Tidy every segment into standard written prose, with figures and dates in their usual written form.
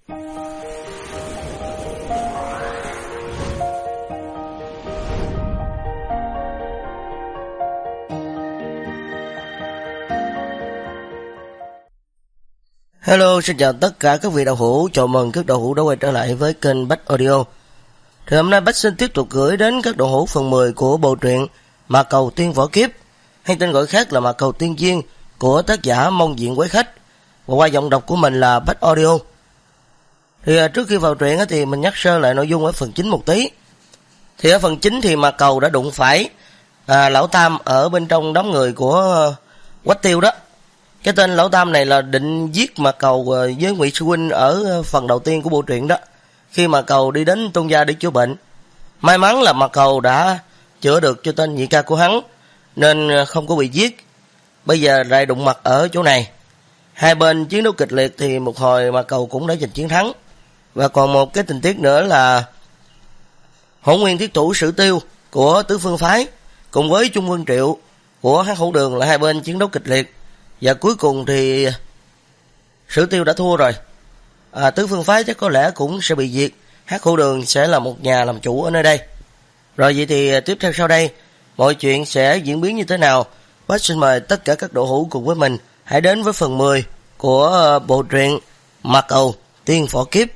Hello, xin chào tất cả các vị đạo hữu, chào mừng các đạo hữu đã quay trở lại với kênh Bách Audio. Thì hôm nay Bách xin tiếp tục gửi đến các đạo hữu phần 10 của bộ truyện Mà Cầu Tiên Võ Kiếp, hay tên gọi khác là Mà Cầu Tiên Duyên của tác giả Mông Diện Quái Khách, và qua giọng đọc của mình là Bách Audio. Thì trước khi vào truyện thì mình nhắc sơ lại nội dung ở phần chính một tí. Thì ở phần chính thì Mà Cầu đã đụng phải Lão Tam ở bên trong đám người của Quách Tiêu đó. Cái tên Lão Tam này là định giết Mà Cầu với Ngụy Sư Huynh ở phần đầu tiên của bộ truyện đó, khi Mà Cầu đi đến Tôn gia để chữa bệnh. May mắn là Mà Cầu đã chữa được cho tên nhị ca của hắn, nên không có bị giết. Bây giờ lại đụng mặt ở chỗ này. Hai bên chiến đấu kịch liệt thì một hồi Mà Cầu cũng đã giành chiến thắng. Và còn một cái tình tiết nữa là Hỗn Nguyên Thiết Thủ Sử Tiêu của Tứ Phương Phái cùng với Trung Quân Triệu của Hắc Hổ Đường là hai bên chiến đấu kịch liệt. Và cuối cùng thì Sử Tiêu đã thua rồi. Tứ Phương Phái chắc có lẽ cũng sẽ bị diệt. Hắc Hổ Đường sẽ là một nhà làm chủ ở nơi đây. Rồi vậy thì tiếp theo sau đây, mọi chuyện sẽ diễn biến như thế nào? Bác xin mời tất cả các đạo hữu cùng với mình hãy đến với phần 10 của bộ truyện Mà Cầu Tiên Võ Kiếp.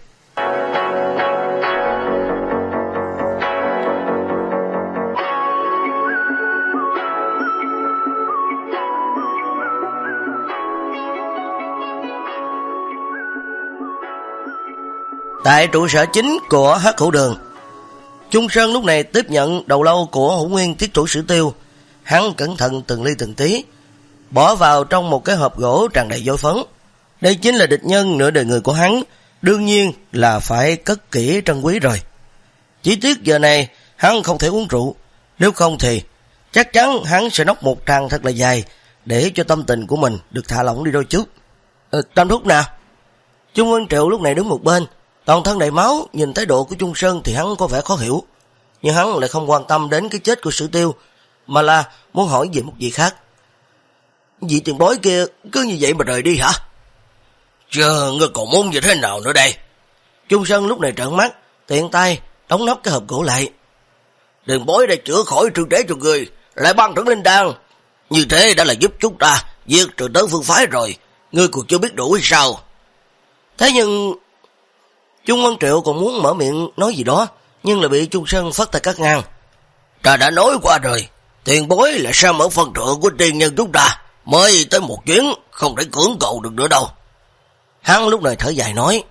Tại trụ sở chính của Hắc Hổ Đường, Trung Sơn lúc này tiếp nhận đầu lâu của Hỗn Nguyên Thiết Thủ Sử Tiêu. Hắn cẩn thận từng ly từng tí, bỏ vào trong một cái hộp gỗ tràn đầy vôi phấn. Đây chính là địch nhân nửa đời người của hắn, đương nhiên là phải cất kỹ trân quý rồi. Chỉ tiếc giờ này hắn không thể uống rượu, nếu không thì chắc chắn hắn sẽ nốc một tràng thật là dài để cho tâm tình của mình được thả lỏng đi đôi chút. Tam thúc nào? Trung Quân Triệu lúc này đứng một bên, toàn thân đầy máu, nhìn thái độ của Trung Sơn thì hắn có vẻ khó hiểu. Nhưng hắn lại không quan tâm đến cái chết của Sử Tiêu, mà là muốn hỏi về một việc khác. Vị tiền bối kia cứ như vậy mà rời đi hả? Chờ ngươi còn muốn như thế nào nữa đây? Trung Sơn lúc này trợn mắt, tiện tay đóng nắp cái hộp gỗ lại. Tiền bối đã chữa khỏi trương đế cho ngươi, lại ban thưởng linh đan, như thế đã là giúp chúng ta diệt trừ Tứ Phương Phái rồi, ngươi còn chưa biết đủ hay sao? Thế nhưng Trung Quân Triệu còn muốn mở miệng nói gì đó, nhưng lại bị Trung Sơn phất tay cắt ngang. Ta đã nói qua rồi, tiền bối là sao mở phần thượng của tiền nhân chúng ta, mới tới một chuyến, không thể cưỡng cầu được nữa đâu. Hắn lúc này thở dài nói,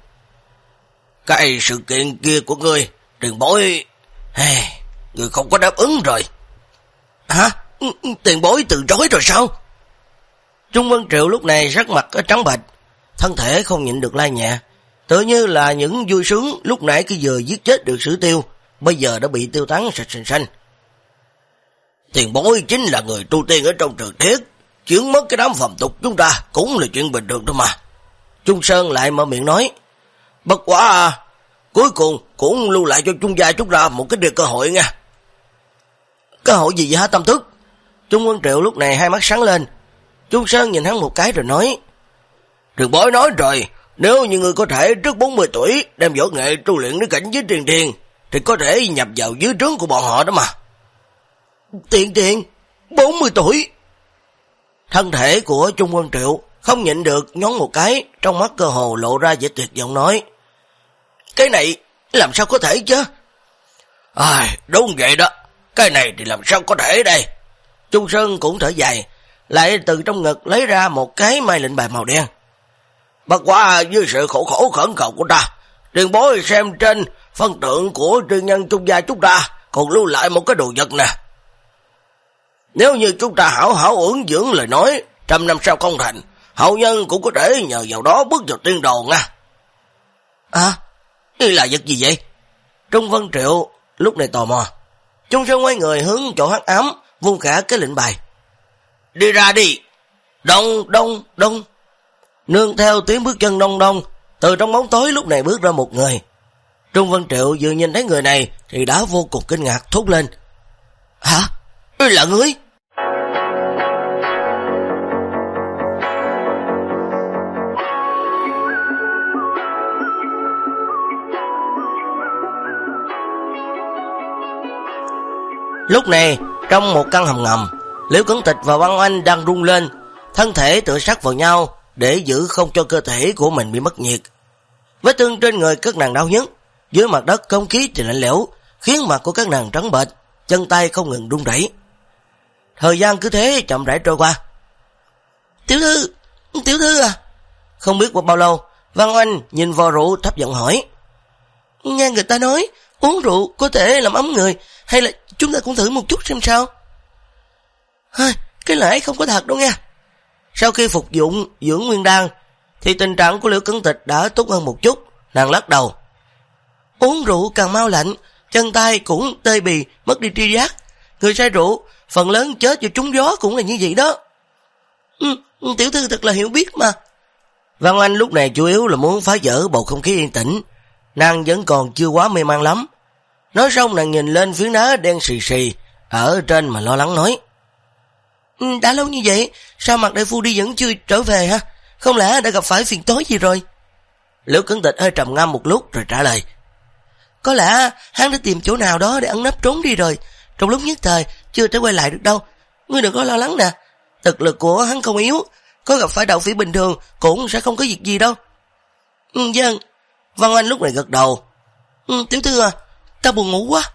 cái sự kiện kia của ngươi, tiền bối, ngươi không có đáp ứng rồi. Hả? Tiền bối từ chối rồi sao? Trung Quân Triệu lúc này sắc mặt trắng bệch, thân thể không nhịn được lai nhẹ. Tự như là những vui sướng lúc nãy cái vừa giết chết được Sử Tiêu, bây giờ đã bị tiêu tán sạch sành xanh. Tiền bối chính là người tu tiên ở trong truyền thuyết, chuyển mất cái đám phàm tục chúng ta cũng là chuyện bình thường thôi mà. Trung Sơn lại mở miệng nói, bất quá cuối cùng cũng lưu lại cho Trung gia chúng ta một cái cơ hội nha. Cơ hội gì vậy hả Tam Thức? Trung Quân Triệu lúc này hai mắt sáng lên. Trung Sơn nhìn hắn một cái rồi nói, tiền bối nói rồi, nếu như người có thể trước 40 tuổi đem võ nghệ tu luyện đến cảnh giới tiền thiền, thì có thể nhập vào dưới trướng của bọn họ đó mà. Tiền thiền? 40 tuổi? Thân thể của Trung Quân Triệu không nhịn được nhón một cái, trong mắt cơ hồ lộ ra vẻ tuyệt vọng nói, cái này làm sao có thể chứ? Đúng vậy đó, cái này thì làm sao có thể đây? Trung Sơn cũng thở dài, lại từ trong ngực lấy ra một cái mai lệnh bài màu đen. Bất quá với sự khổ khẩn cầu của ta, tiền bối xem trên phân tượng của truyền nhân Trung gia chúng ta còn lưu lại một cái đồ vật nè. Nếu như chúng ta hảo hảo ưỡng dưỡng lời nói, 100 năm sau không thành, hậu nhân cũng có thể nhờ vào đó bước vào tiên đồ nha. Đây là vật gì vậy? Trung Vân Triệu lúc này tò mò. Trung Sơn quay người hướng chỗ hắc ám, vung cả cái lệnh bài. Đi ra đi. Đông đông đông. Nương theo tiếng bước chân đông đông, từ trong bóng tối lúc này bước ra một người. Trung Vân Triệu vừa nhìn thấy người này thì đã vô cùng kinh ngạc thốt lên. Hả? Là ngươi? Lúc này, trong một căn hầm ngầm, Liễu Cẩn Tịch và Văn Oanh đang rung lên, thân thể tựa sát vào nhau để giữ không cho cơ thể của mình bị mất nhiệt. Vết thương trên người các nàng đau nhức, dưới mặt đất không khí thì lạnh lẽo, khiến mặt của các nàng trắng bệch, chân tay không ngừng run rẩy. Thời gian cứ thế chậm rãi trôi qua. Tiểu thư à? Không biết qua bao lâu, Văn Oanh nhìn vò rượu thấp giọng hỏi. Nghe người ta nói, uống rượu có thể làm ấm người, hay là chúng ta cũng thử một chút xem sao? Cái lẽ không có thật đâu nha. Sau khi phục dụng dưỡng nguyên đan, thì tình trạng của Liễu Cẩn Tịch đã tốt hơn một chút, nàng lắc đầu. Uống rượu càng mau lạnh, chân tay cũng tê bì, mất đi tri giác. Người say rượu, phần lớn chết do trúng gió cũng là như vậy đó. Tiểu thư thật là hiểu biết mà. Văn Oanh lúc này chủ yếu là muốn phá vỡ bầu không khí yên tĩnh. Nàng vẫn còn chưa quá mê man lắm. Nói xong nàng nhìn lên phiến đá đen xì xì ở trên mà lo lắng nói. Đã lâu như vậy, sao Mạc đại phu đi vẫn chưa trở về ha? Không lẽ đã gặp phải phiền toái gì rồi? Liễu Cẩn Tịch hơi trầm ngâm một lúc rồi trả lời. Có lẽ hắn đã tìm chỗ nào đó để ẩn nấp trốn đi rồi. Trong lúc nhất thời chưa thể quay lại được đâu. Ngươi đừng có lo lắng nè. Thực lực của hắn không yếu, có gặp phải đạo phỉ bình thường cũng sẽ không có việc gì đâu. Vâng. Văn Oanh lúc này gật đầu. Tiểu thư à, ta buồn ngủ quá.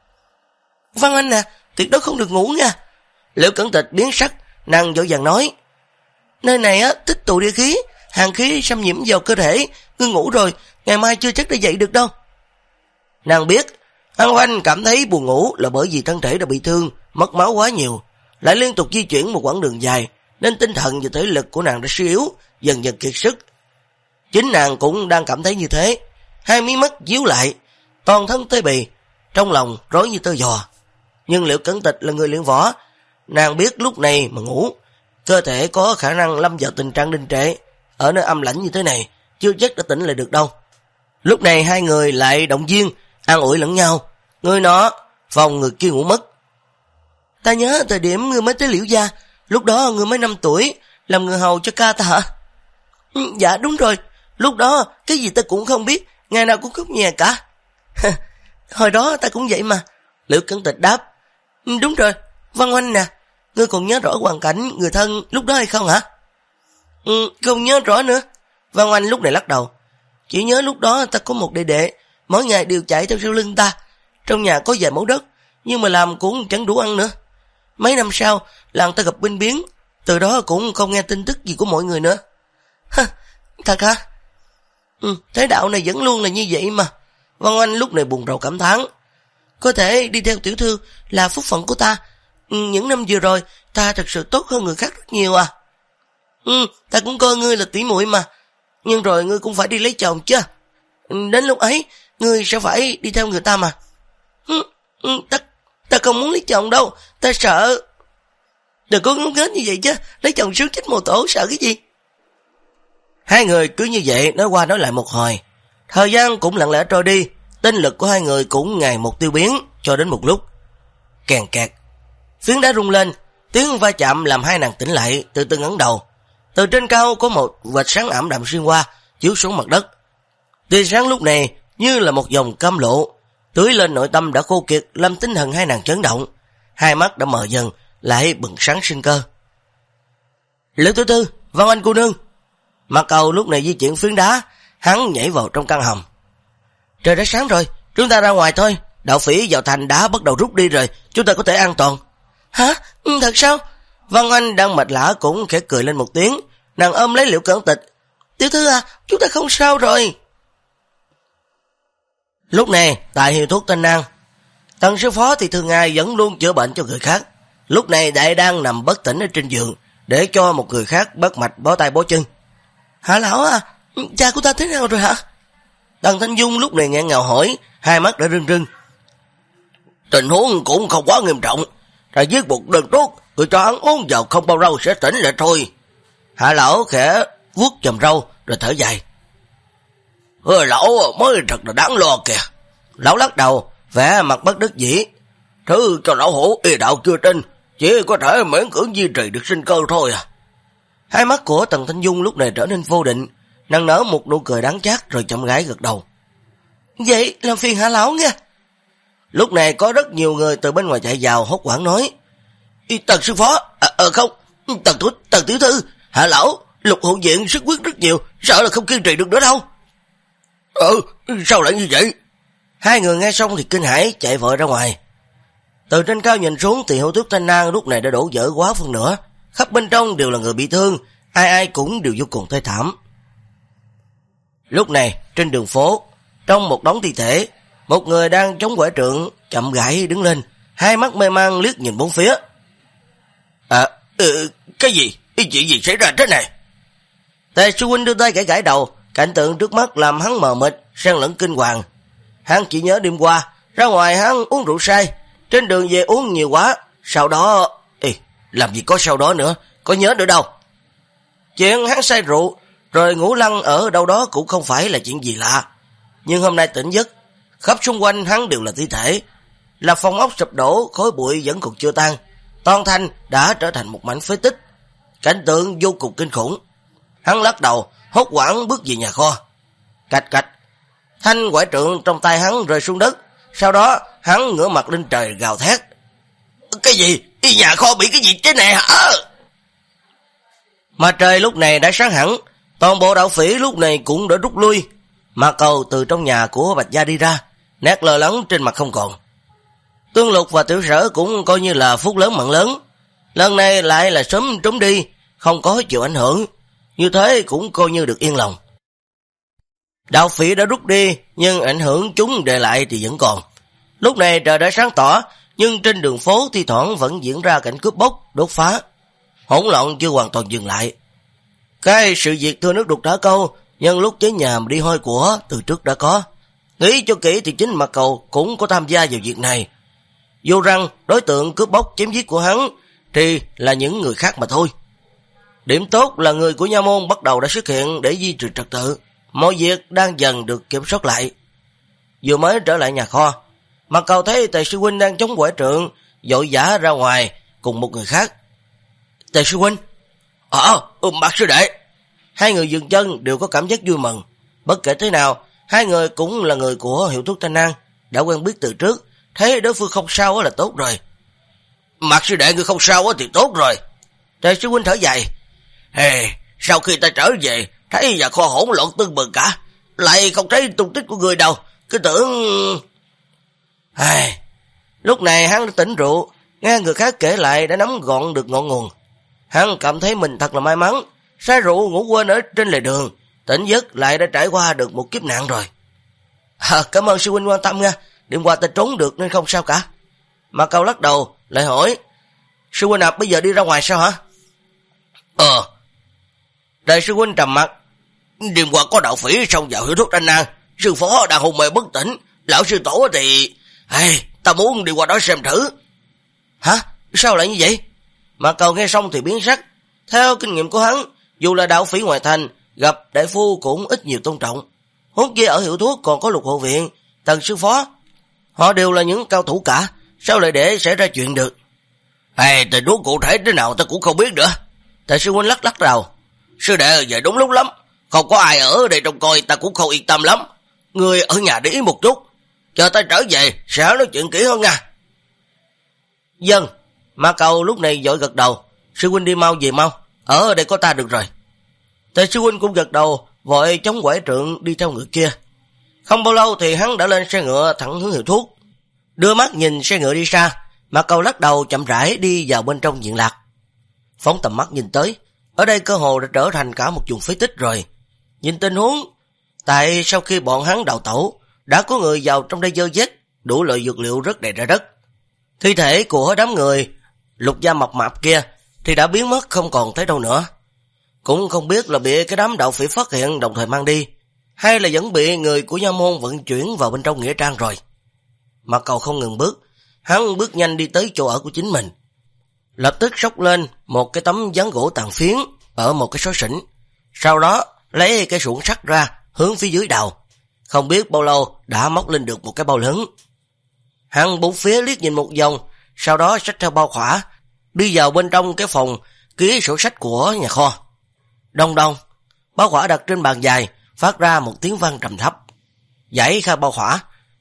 Văn Oanh nè, tuyệt đối không được ngủ nha. Liễu Cẩn Tịch biến sắc, nàng vội vàng nói. Nơi này á tích tụ địa khí, hàn khí xâm nhiễm vào cơ thể, ngươi ngủ rồi, ngày mai chưa chắc đã dậy được đâu. Nàng biết, Văn Oanh cảm thấy buồn ngủ là bởi vì thân thể đã bị thương, mất máu quá nhiều, lại liên tục di chuyển một quãng đường dài, nên tinh thần và thể lực của nàng đã suy yếu, dần dần kiệt sức. Chính nàng cũng đang cảm thấy như thế, hai mí mắt díu lại, toàn thân tê bì, trong lòng rối như tơ giò. Nhưng Liễu Cẩn Tịch là người luyện võ, nàng biết lúc này mà ngủ, cơ thể có khả năng lâm vào tình trạng đình trệ, ở nơi âm lãnh như thế này, chưa chắc đã tỉnh lại được đâu. Lúc này hai người lại động viên, an ủi lẫn nhau, người nọ phòng người kia ngủ mất. Ta nhớ thời điểm ngươi mới tới Liễu gia, lúc đó ngươi mới 5 tuổi, làm người hầu cho ca ta hả? Dạ đúng rồi, lúc đó cái gì ta cũng không biết, ngày nào cũng khóc nhè cả. Hồi đó ta cũng vậy mà. Liễu Cẩn Tịch đáp. Đúng rồi, Văn Oanh nè, ngươi còn nhớ rõ hoàn cảnh người thân lúc đó hay không hả? Không nhớ rõ nữa. Văn Oanh lúc này lắc đầu. Chỉ nhớ lúc đó ta có một đệ đệ, mỗi ngày đều chạy theo sau lưng ta. Trong nhà có vài mẫu đất, nhưng mà làm cũng chẳng đủ ăn nữa. Mấy năm sau, làng ta gặp binh biến, từ đó cũng không nghe tin tức gì của mọi người nữa. Thật hả? Thế đạo này vẫn luôn là như vậy mà. Văn Oanh lúc này buồn rầu cảm thán. Có thể đi theo tiểu thư là phúc phận của ta. Những năm vừa rồi, ta thật sự tốt hơn người khác rất nhiều à. Ta cũng coi ngươi là tỷ muội mà. Nhưng rồi ngươi cũng phải đi lấy chồng chứ. Đến lúc ấy, ngươi sẽ phải đi theo người ta mà. Ta không muốn lấy chồng đâu, ta sợ. Đừng có ngốc nghếch như vậy chứ, lấy chồng sướng chết mồ tổ, sợ cái gì? Hai người cứ như vậy nói qua nói lại một hồi. Thời gian cũng lặng lẽ trôi đi, tinh lực của hai người cũng ngày một tiêu biến, cho đến một lúc. Kèn kẹt, phiến đá rung lên, tiếng va chạm làm hai nàng tỉnh lại, từ từ ngẩng đầu. Từ trên cao có một vệt sáng ảm đạm xuyên qua, chiếu xuống mặt đất. Tia sáng lúc này như là một dòng cam lộ, tưới lên nội tâm đã khô kiệt, làm tinh thần hai nàng chấn động. Hai mắt đã mờ dần, lại bừng sáng sinh cơ. Liễu tiểu thư, Văn Oanh cô nương. Mặt Cầu lúc này di chuyển phiến đá, hắn nhảy vào trong căn hầm. Trời đã sáng rồi, chúng ta ra ngoài thôi. Đạo phỉ vào thành đã bắt đầu rút đi rồi, chúng ta có thể an toàn. Hả? Thật sao? Văn Oanh đang mệt lả cũng khẽ cười lên một tiếng, nàng ôm lấy Liễu Cẩn Tịch. Tiểu thư à, chúng ta không sao rồi. Lúc này, tại hiệu thuốc Tân An, Tần sư phó thì thường ngày vẫn luôn chữa bệnh cho người khác. Lúc này đại đang nằm bất tỉnh ở trên giường, để cho một người khác bắt mạch bó tay bó chân. Hả lão à, cha của ta thế nào rồi hả? Tần Thanh Dung lúc này nghẹn ngào hỏi, hai mắt đã rưng rưng. Tình huống cũng không quá nghiêm trọng, ta viết một đơn tốt, người cho hắn uống vào không bao lâu sẽ tỉnh lại thôi. Hạ lão khẽ vuốt chòm râu rồi thở dài. Lão mới thật là đáng lo kìa. Lão lắc đầu, vẻ mặt bất đắc dĩ. Thứ cho lão hổ y đạo chưa tin, chỉ có thể miễn cưỡng duy trì được sinh cơ thôi à. Hai mắt của Tần Thanh Dung lúc này trở nên vô định, nàng nở một nụ cười đáng chát rồi chậm rãi gật đầu. Vậy làm phiền Hạ lão nha. Lúc này có rất nhiều người từ bên ngoài chạy vào hốt hoảng nói: Tần sư phó, không, Tần tiểu thư, Hạ lão, Lục hộ viện sức quyết rất nhiều, sợ là không kiên trì được nữa đâu. Sao lại như vậy? Hai người nghe xong thì kinh hãi chạy vội ra ngoài. Từ trên cao nhìn xuống thì Hữu Thúc Thanh Nang lúc này đã đổ vỡ quá phân nửa, khắp bên trong đều là người bị thương, ai ai cũng đều vô cùng thê thảm. Lúc này trên đường phố, trong một đống thi thể, một người đang chống quẻ trượng chậm rãi đứng lên, hai mắt mê man liếc nhìn bốn phía. Cái gì? Chuyện gì xảy ra thế này? Tề sư huynh đưa tay gãi đầu, cảnh tượng trước mắt làm hắn mờ mịt, xen lẫn kinh hoàng. Hắn chỉ nhớ đêm qua ra ngoài hắn uống rượu say, trên đường về uống nhiều quá, sau đó làm gì có sau đó nữa, có nhớ nữa đâu. Chuyện hắn say rượu rồi ngủ lăn ở đâu đó cũng không phải là chuyện gì lạ, nhưng hôm nay tỉnh giấc, khắp xung quanh hắn đều là thi thể, là phòng ốc sụp đổ, khói bụi vẫn còn chưa tan, toàn thành đã trở thành một mảnh phế tích, cảnh tượng vô cùng kinh khủng. Hắn lắc đầu, hốt hoảng bước về nhà kho. Cạch cạch, thanh quải trượng trong tay hắn rơi xuống đất, sau đó hắn ngửa mặt lên trời gào thét: Cái gì? Nhà kho bị cái gì thế này hả? Mà trời lúc này đã sáng hẳn, toàn bộ đạo phỉ lúc này cũng đã rút lui. Mà Cầu từ trong nhà của Bạch Gia đi ra, nét lo lắng trên mặt không còn. Tương Lục và Tiểu Sở cũng coi như là phúc lớn mạng lớn, lần này lại là sớm trốn đi, không có chịu ảnh hưởng, như thế cũng coi như được yên lòng. Đạo phỉ đã rút đi, nhưng ảnh hưởng chúng để lại thì vẫn còn. Lúc này trời đã sáng tỏ, nhưng trên đường phố thi thoảng vẫn diễn ra cảnh cướp bóc, đốt phá. Hỗn loạn chưa hoàn toàn dừng lại. Cái sự việc thưa nước đục đá câu, nhân lúc cháy nhà mà đi hôi của từ trước đã có. Nghĩ cho kỹ thì chính Mạc Cầu cũng có tham gia vào việc này. Dù rằng đối tượng cướp bóc chém giết của hắn thì là những người khác mà thôi. Điểm tốt là người của nha môn bắt đầu đã xuất hiện để duy trì trật tự, mọi việc đang dần được kiểm soát lại. Vừa mới trở lại nhà kho, Mạc Cầu thấy Tề sư huynh đang chống quẻ trượng, vội vã ra ngoài cùng một người khác. Tề sư huynh. Mạc sư đệ. Hai người dừng chân đều có cảm giác vui mừng. Bất kể thế nào, hai người cũng là người của Hiệu Thuốc Thanh Nang, đã quen biết từ trước, thấy đối phương không sao là tốt rồi. Mạc sư đệ người không sao thì tốt rồi. Tề sư huynh thở dài. Sau khi ta trở về, thấy nhà kho hỗn loạn tưng bừng cả, lại không thấy tung tích của người đâu, cứ tưởng... Lúc này hắn đã tỉnh rượu, nghe người khác kể lại đã nắm gọn được ngọn nguồn. Hắn cảm thấy mình thật là may mắn, say rượu ngủ quên ở trên lề đường, tỉnh giấc lại đã trải qua được một kiếp nạn rồi. Cảm ơn sư huynh quan tâm nha, đêm qua ta trốn được nên không sao cả. Mà Cầu lắc đầu, lại hỏi: Sư huynh bây giờ đi ra ngoài sao hả? Đại sư huynh trầm mặt. Đêm qua có đạo phỉ xông vào Hiệu Thuốc Thanh Nang, sư phó đang hôn mê bất tỉnh, lão sư tổ thì... ta muốn đi qua đó xem thử. Hả? Sao lại như vậy? Mà Cầu nghe xong thì biến sắc. Theo kinh nghiệm của hắn, dù là đạo phỉ ngoài thành, gặp đại phu cũng ít nhiều tôn trọng. Huống chi ở Hiệu Thuốc còn có Lục hộ viện, Tần sư phó, họ đều là những cao thủ cả, sao lại để xảy ra chuyện được? Tình huống cụ thể thế nào ta cũng không biết nữa. Tại sư huynh lắc đầu. Sư đệ về đúng lúc lắm, không có ai ở đây trông coi ta cũng không yên tâm lắm. Người ở nhà để ý một chút, chờ ta trở về sẽ nói chuyện kỹ hơn nha. Dân. Mà Cầu lúc này vội gật đầu. Sư huynh đi mau về mau, ở đây có ta được rồi. Tề sư huynh cũng gật đầu, vội chống quải trượng đi theo người kia. Không bao lâu thì hắn đã lên xe ngựa thẳng hướng Hiệu Thuốc. Đưa mắt nhìn xe ngựa đi xa, Mà Cầu lắc đầu chậm rãi đi vào bên trong viện lạc. Phóng tầm mắt nhìn tới, ở đây cơ hồ đã trở thành cả một vùng phế tích rồi. Nhìn tình huống, tại sau khi bọn hắn đào tẩu, đã có người vào trong đây dơ vét, đủ loại dược liệu rất đầy ra đất. Thi thể của đám người Lục gia mập mạp kia thì đã biến mất không còn thấy đâu nữa. Cũng không biết là bị cái đám đạo phỉ phát hiện đồng thời mang đi, hay là vẫn bị người của nha môn vận chuyển vào bên trong nghĩa trang rồi. Mà Cầu không ngừng bước, hắn bước nhanh đi tới chỗ ở của chính mình. Lập tức xốc lên một cái tấm ván gỗ tàn phiến ở một cái xó xỉnh, sau đó lấy cái xuồng sắt ra hướng phía dưới đào. Không biết bao lâu đã móc lên được một cái bao lớn. Hắn bốn phía liếc nhìn một vòng, sau đó xách theo bao khỏa, đi vào bên trong cái phòng ký sổ sách của nhà kho. Đông đông, bao khỏa đặt trên bàn dài, phát ra một tiếng vang trầm thấp. Giải khai bao khỏa,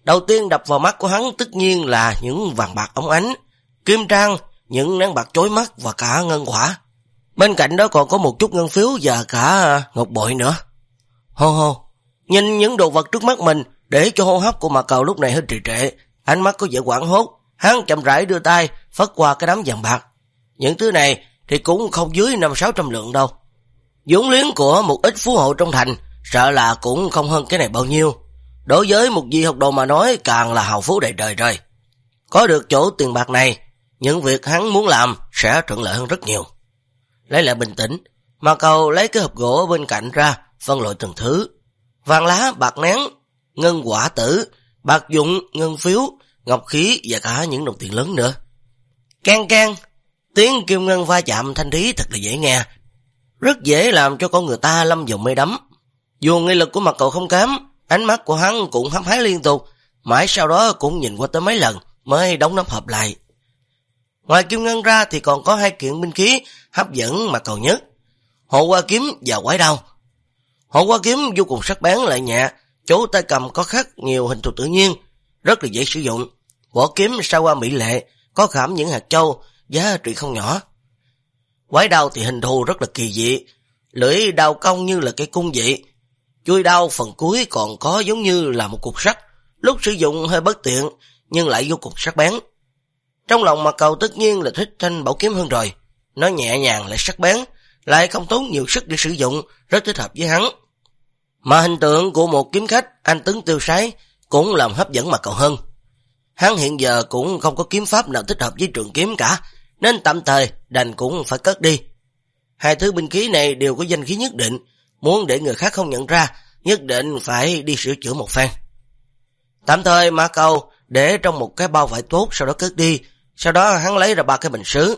Đầu tiên đập vào mắt của hắn tất nhiên là những vàng bạc óng ánh, kim trang, những nén bạc chói mắt và cả ngân quả. Bên cạnh đó còn có một chút ngân phiếu và cả ngọc bội nữa. Hô hô, nhìn những đồ vật trước mắt mình để cho hô hấp của Mạc Cầu lúc này hơi trì trệ, ánh mắt có vẻ hoảng hốt. Hắn chậm rãi đưa tay phất qua cái đám vàng bạc. Những thứ này thì cũng không dưới 500-600 lượng đâu. Vốn liếng của một ít phú hộ trong thành sợ là cũng không hơn cái này bao nhiêu. Đối với một vị học đồ mà nói càng là hào phú đầy trời rồi. Có được chỗ tiền bạc này, những việc hắn muốn làm sẽ thuận lợi hơn rất nhiều. Lấy lại bình tĩnh, Mạc Cầu lấy cái hộp gỗ bên cạnh ra, phân loại từng thứ. Vàng lá, bạc nén, ngân quả tử, bạc dụng, ngân phiếu, ngọc khí và cả những đồng tiền lớn nữa. Can can, tiếng kim ngân va chạm thanh thúy thật là dễ nghe, rất dễ làm cho con người ta lâm vào mê đắm. Dù nghị lực của Mạc Cầu không kém, ánh mắt của hắn cũng hăm hái liên tục, mãi sau đó cũng nhìn qua tới mấy lần mới đóng nắp hộp lại. Ngoài kim ngân ra thì còn có 2 kiện binh khí hấp dẫn Mạc Cầu nhất: hộ hoa kiếm và quái đao. Hộ hoa kiếm vô cùng sắc bén lại nhẹ, chỗ tay cầm có khắc nhiều hình thù tự nhiên, rất là dễ sử dụng. Vỏ kiếm sao hoa mỹ lệ, có khảm những hạt châu, giá trị không nhỏ. Quái đao thì hình thù rất là kỳ dị, lưỡi đao cong như là cây cung vậy. Chuôi đao phần cuối còn có giống như là một cục sắt, lúc sử dụng hơi bất tiện nhưng lại vô cùng sắc bén. Trong lòng Mạc Cầu tất nhiên là thích thanh bảo kiếm hơn rồi. Nó nhẹ nhàng lại sắc bén, lại không tốn nhiều sức để sử dụng, rất thích hợp với hắn. Mà hình tượng của một kiếm khách anh tuấn tiêu sái cũng làm hấp dẫn Mạc Cầu hơn. Hắn hiện giờ cũng không có kiếm pháp nào thích hợp với trường kiếm cả, nên tạm thời đành cũng phải cất đi. 2 thứ binh khí này đều có danh khí nhất định, muốn để người khác không nhận ra, nhất định phải đi sửa chữa một phen. Tạm thời Mạc Cầu để trong một cái bao vải tốt, sau đó cất đi. Sau đó hắn lấy ra 3 cái bình sứ.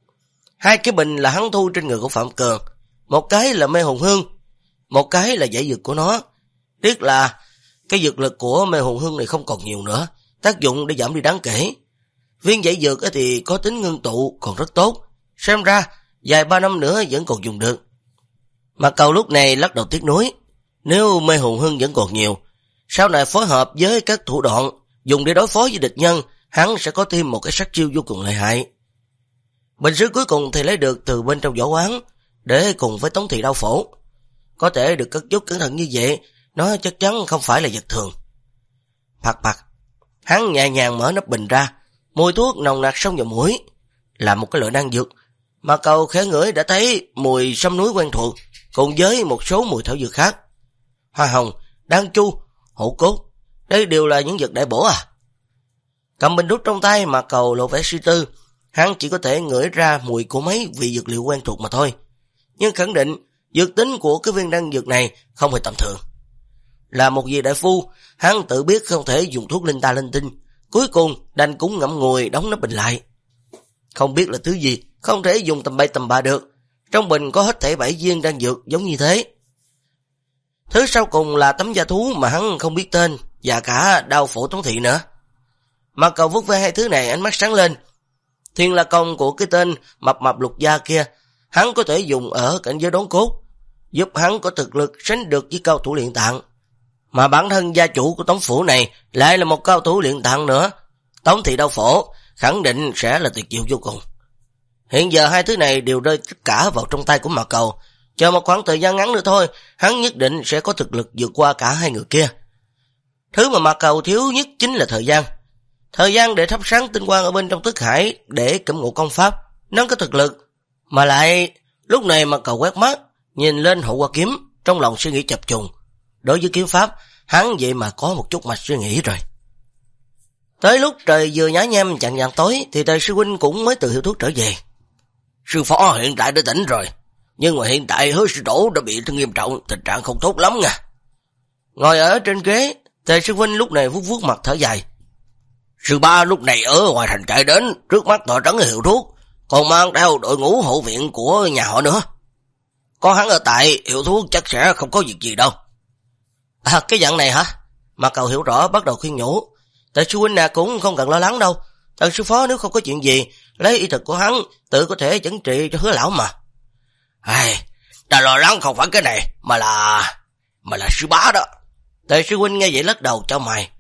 2 cái bình là hắn thu trên người của Phạm Cường, một cái là mê hồn hương, một cái là giải dược của nó. Tiếc là cái dược lực của mê hồn hương này không còn nhiều nữa, tác dụng để giảm đi đáng kể. Viên giải dược thì có tính ngưng tụ còn rất tốt, xem ra vài 3 năm nữa vẫn còn dùng được. Mạc Cầu lúc này lắc đầu tiếc nuối, nếu mê hồn hương vẫn còn nhiều, sau này phối hợp với các thủ đoạn dùng để đối phó với địch nhân, hắn sẽ có thêm một cái sát chiêu vô cùng lợi hại. Bình sứ cuối cùng thì lấy được từ bên trong võ quán, để cùng với Tống Thị Đao Phổ. Có thể được cất giấu cẩn thận như vậy, nó chắc chắn không phải là vật thường. Phạt phạt, hắn nhẹ nhàng mở nắp bình ra, mùi thuốc nồng nặc xông vào mũi, là một cái loại đan dược. Mà Cầu khẽ ngửi đã thấy mùi sâm núi quen thuộc, cùng với một số mùi thảo dược khác. Hoa hồng, đan chu, hổ cốt, đây đều là những vật đại bổ à? Cầm bình đút trong tay mà Cầu lộ vẻ suy tư, hắn chỉ có thể ngửi ra mùi của mấy vị dược liệu quen thuộc mà thôi. Nhưng khẳng định, dược tính của cái viên đan dược này không hề tầm thường. Là một vị đại phu, hắn tự biết không thể dùng thuốc linh ta linh tinh, cuối cùng đành cũng ngậm ngùi đóng nắp bình lại. Không biết là thứ gì, không thể dùng tầm bậy tầm bạ được. Trong bình có hết thảy 7 viên đan dược giống như thế. Thứ sau cùng là tấm da thú mà hắn không biết tên, và cả đao phổ Tống Thị nữa. Mà Cầu vuốt ve 2 thứ này, ánh mắt sáng lên. Thiên La Công của cái tên mập mập lục gia kia, hắn có thể dùng ở cảnh giới đốn cốt, giúp hắn có thực lực sánh được với cao thủ luyện tạng. Mà bản thân gia chủ của Tống Phủ này lại là một cao thủ luyện tạng nữa. Tống Thị Đao Phổ khẳng định sẽ là tuyệt diệu vô cùng. Hiện giờ 2 thứ này đều rơi tất cả vào trong tay của Mạc Cầu. Chờ một khoảng thời gian ngắn nữa thôi, hắn nhất định sẽ có thực lực vượt qua cả 2 người kia. Thứ mà Mạc Cầu thiếu nhất chính là thời gian. Thời gian để thắp sáng tinh quang ở bên trong thức hải, để cảm ngộ công pháp, nâng có thực lực. Mà lại, lúc này Mạc Cầu quét mắt, nhìn lên hậu hoa kiếm, trong lòng suy nghĩ chập trùng. Đối với kiếm pháp, hắn vậy mà có một chút mạch suy nghĩ rồi. Tới lúc trời vừa nhá nhem chạng vạng tối, thì Tề sư huynh cũng mới từ hiệu thuốc trở về. Sư phó hiện tại đã tỉnh rồi, nhưng mà hiện tại Hứa sư tổ đã bị thương nghiêm trọng, tình trạng không tốt lắm nha. Ngồi ở trên ghế, Tề sư huynh lúc này vuốt vuốt mặt thở dài. Sư ba lúc này ở ngoài thành chạy đến, trước mắt tòa trấn hiệu thuốc, còn mang theo đội ngũ hậu viện của nhà họ nữa. Có hắn ở tại, hiệu thuốc chắc sẽ không có việc gì đâu. À, cái dạng này hả? Mạc Cầu hiểu rõ, bắt đầu khuyên nhủ. Tề sư huynh cũng không cần lo lắng đâu. Tần sư phó nếu không có chuyện gì, lấy y thuật của hắn, tự có thể chẩn trị cho Hứa lão mà. Ai, ta lo lắng không phải cái này, mà là sư bá đó. Tề sư huynh nghe vậy lắc đầu cho mày.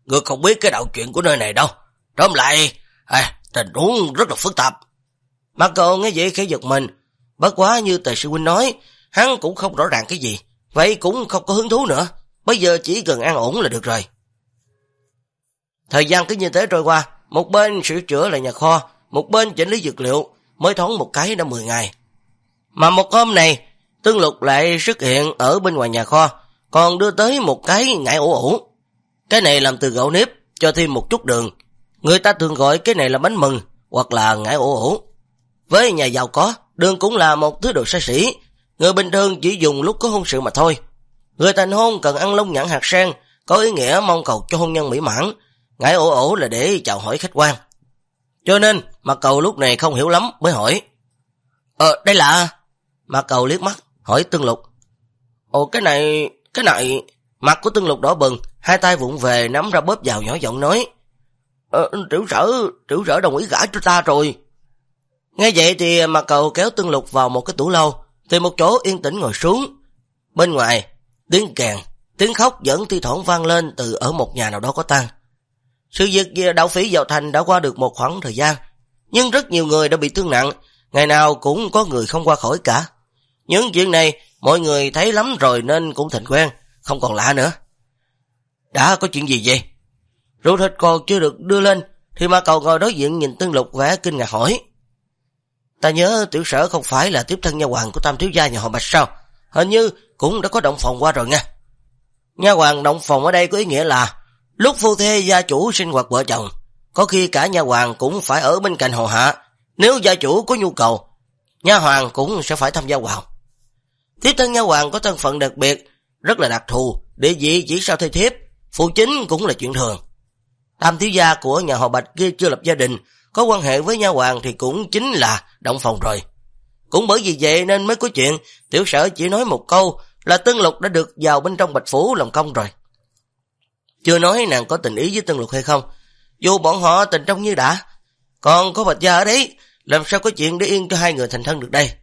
Ngươi không biết cái đạo chuyện của nơi này đâu. Tóm lại, tình huống rất là phức tạp. Mạc Cầu nghe vậy khẽ giật mình. Bất quá như Tề sư huynh nói, hắn cũng không rõ ràng cái gì, vậy cũng không có hứng thú nữa. Bây giờ chỉ cần an ổn là được rồi. Thời gian cứ như thế trôi qua, một bên sửa chữa lại nhà kho, một bên chỉnh lý dược liệu, mới thoáng một cái đã 10 ngày. Mà một hôm này, Tương Lục lại xuất hiện ở bên ngoài nhà kho, còn đưa tới một cái ngải ủ ủ. Cái này làm từ gạo nếp, cho thêm một chút đường. Người ta thường gọi cái này là bánh mừng, hoặc là ngải ủ ủ. Với nhà giàu có, đường cũng là một thứ đồ xa xỉ. Người bình thường chỉ dùng lúc có hôn sự mà thôi. Người thành hôn cần ăn lông nhãn hạt sen, có ý nghĩa mong cầu cho hôn nhân mỹ mãn. Ngải ủ ủ là để chào hỏi khách quan. Cho nên, Mạc Cầu lúc này không hiểu lắm mới hỏi. Đây là... Mạc Cầu liếc mắt, hỏi Tương Lục. Cái này... Mặt của Tương Lục đỏ bừng, hai tay vụng về nắm ra bóp vào nhỏ giọng nói. Tiểu sở đồng ý gả cho ta rồi. Nghe vậy thì Mạc Cầu kéo Tương Lục vào một cái tủ lâu, tìm một chỗ yên tĩnh ngồi xuống. Bên ngoài, tiếng kèn, tiếng khóc vẫn thi thoảng vang lên từ ở một nhà nào đó có tang. Sự việc về đạo phỉ vào thành đã qua được một khoảng thời gian, nhưng rất nhiều người đã bị thương nặng, ngày nào cũng có người không qua khỏi cả. Những chuyện này mọi người thấy lắm rồi nên cũng thành quen, không còn lạ nữa. Đã có chuyện gì vậy? Rượu thịt còn chưa được đưa lên thì Mạc Cầu ngồi đối diện nhìn Tương Lục vẻ kinh ngạc hỏi. Ta nhớ tiểu sở không phải là tiếp thân nha hoàn của Tam thiếu gia nhà họ Bạch sao? Hình như cũng đã có động phòng qua rồi nha. Nha hoàn động phòng ở đây có ý nghĩa là lúc phu thê gia chủ sinh hoạt vợ chồng, có khi cả nha hoàn cũng phải ở bên cạnh hầu hạ. Nếu gia chủ có nhu cầu, nha hoàn cũng sẽ phải tham gia vào. Tiếp thân nha hoàn có thân phận đặc biệt, rất là đặc thù, địa vị chỉ sau thê thiếp, phụ chính cũng là chuyện thường. Tam thiếu gia của nhà họ Bạch kia chưa lập gia đình, có quan hệ với nha hoàn thì cũng chính là động phòng rồi. Cũng bởi vì vậy nên mới có chuyện tiểu sở chỉ nói một câu là Tương Lục đã được vào bên trong Bạch Phủ làm công rồi. Chưa nói nàng có tình ý với Tương Lục hay không, dù bọn họ tình trong như đã, còn có Bạch gia ở đấy, làm sao có chuyện để yên cho hai người thành thân được đây.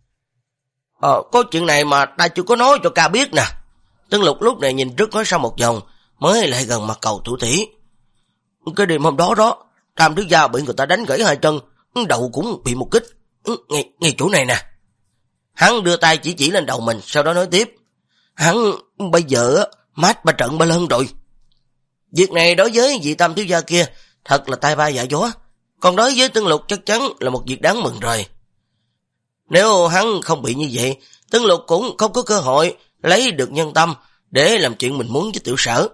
Có chuyện này mà ta chưa có nói cho ca biết nè. Tương Lục lúc này nhìn trước nói sau một vòng, mới lại gần Mạc Cầu thủ thỉ. Cái đêm hôm đó, Tam thiếu gia bị người ta đánh gãy hai chân, đầu cũng bị một kích, ngay chỗ này nè. Hắn đưa tay chỉ lên đầu mình, sau đó nói tiếp. Hắn bây giờ mát ba trận ba lân rồi. Việc này đối với vị Tam thiếu gia kia thật là tai ba dạ gió, còn đối với Tương Lục chắc chắn là một việc đáng mừng rồi. Nếu hắn không bị như vậy, Tương Lục cũng không có cơ hội lấy được nhân tâm để làm chuyện mình muốn với tiểu sở.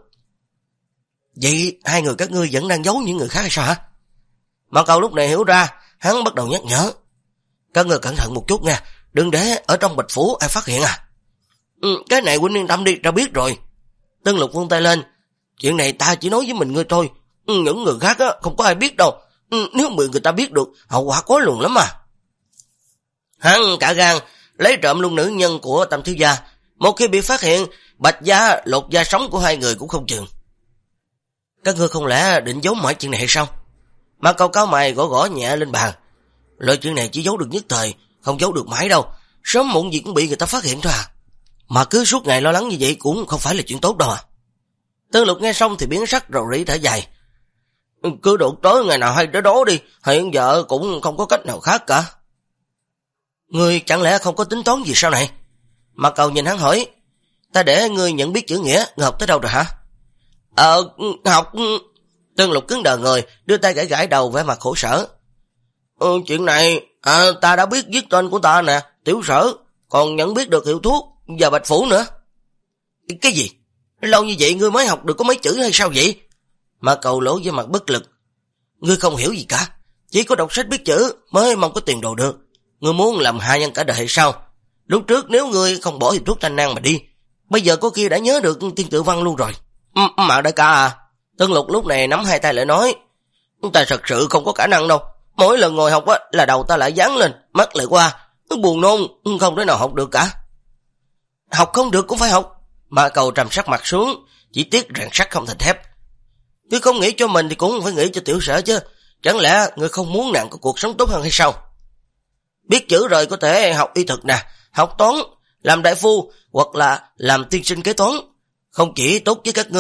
Vậy hai người các ngươi vẫn đang giấu những người khác hay sao hả? Mạc Cầu lúc này hiểu ra, hắn bắt đầu nhắc nhở. Các ngươi cẩn thận một chút nha, đừng để ở trong Bạch Phủ ai phát hiện à. Cái này huynh yên tâm đi, ta biết rồi. Tương Lục vung tay lên. Chuyện này ta chỉ nói với mình ngươi thôi, những người khác không có ai biết đâu. Nếu người ta biết được, hậu quả khó lường lắm mà. Hắn cả gan lấy trộm luôn nữ nhân của Tam thiếu gia. Một khi bị phát hiện, Bạch gia lột da sống của hai người cũng không chừng. Các ngươi không lẽ định giấu mọi chuyện này hay sao? Mạc Cầu cao mày gõ nhẹ lên bàn. Loại chuyện này chỉ giấu được nhất thời, không giấu được mãi đâu. Sớm muộn gì cũng bị người ta phát hiện thôi à. Mà cứ suốt ngày lo lắng như vậy cũng không phải là chuyện tốt đâu à. Tương Lục nghe xong thì biến sắc rầu rĩ thở dài. Cứ đột tới ngày nào hay tới đó đi, hiện giờ cũng không có cách nào khác cả. Ngươi chẳng lẽ không có tính toán gì sau này? Mạc Cầu nhìn hắn hỏi. Ta để ngươi nhận biết chữ nghĩa, ngươi học tới đâu rồi hả? Học... Tương Lục cứng đờ người, đưa tay gãi gãi đầu vẻ mặt khổ sở. Chuyện này, ta đã biết viết tên của ta nè, tiểu sở, còn nhận biết được hiệu thuốc và Bạch Phủ nữa. Cái gì? Lâu như vậy ngươi mới học được có mấy chữ hay sao vậy? Mạc Cầu lỗ với mặt bất lực. Ngươi không hiểu gì cả, chỉ có đọc sách biết chữ mới mong có tiền đồ được. Ngươi muốn làm hạ nhân cả đời hay sao? Lúc trước nếu ngươi không bỏ hiệu thuốc thanh năng mà đi, bây giờ có kia đã nhớ được tiên tự văn luôn rồi. Mà đại ca à, Tương Lục lúc này nắm hai tay lại nói. Ta thật sự không có khả năng đâu. Mỗi lần ngồi học là đầu ta lại dán lên, mắt lại qua, buồn nôn, không thể nào học được cả. Học không được cũng phải học. Mạc Cầu trầm sắc mặt xuống, chỉ tiếc rèn sắt không thành thép. Ngươi không nghĩ cho mình thì cũng phải nghĩ cho tiểu sở chứ. Chẳng lẽ ngươi không muốn nàng có cuộc sống tốt hơn hay sao? Biết chữ rồi có thể học y thực nè, học toán, làm đại phu hoặc là làm tiên sinh kế toán. Không chỉ tốt với các ngươi,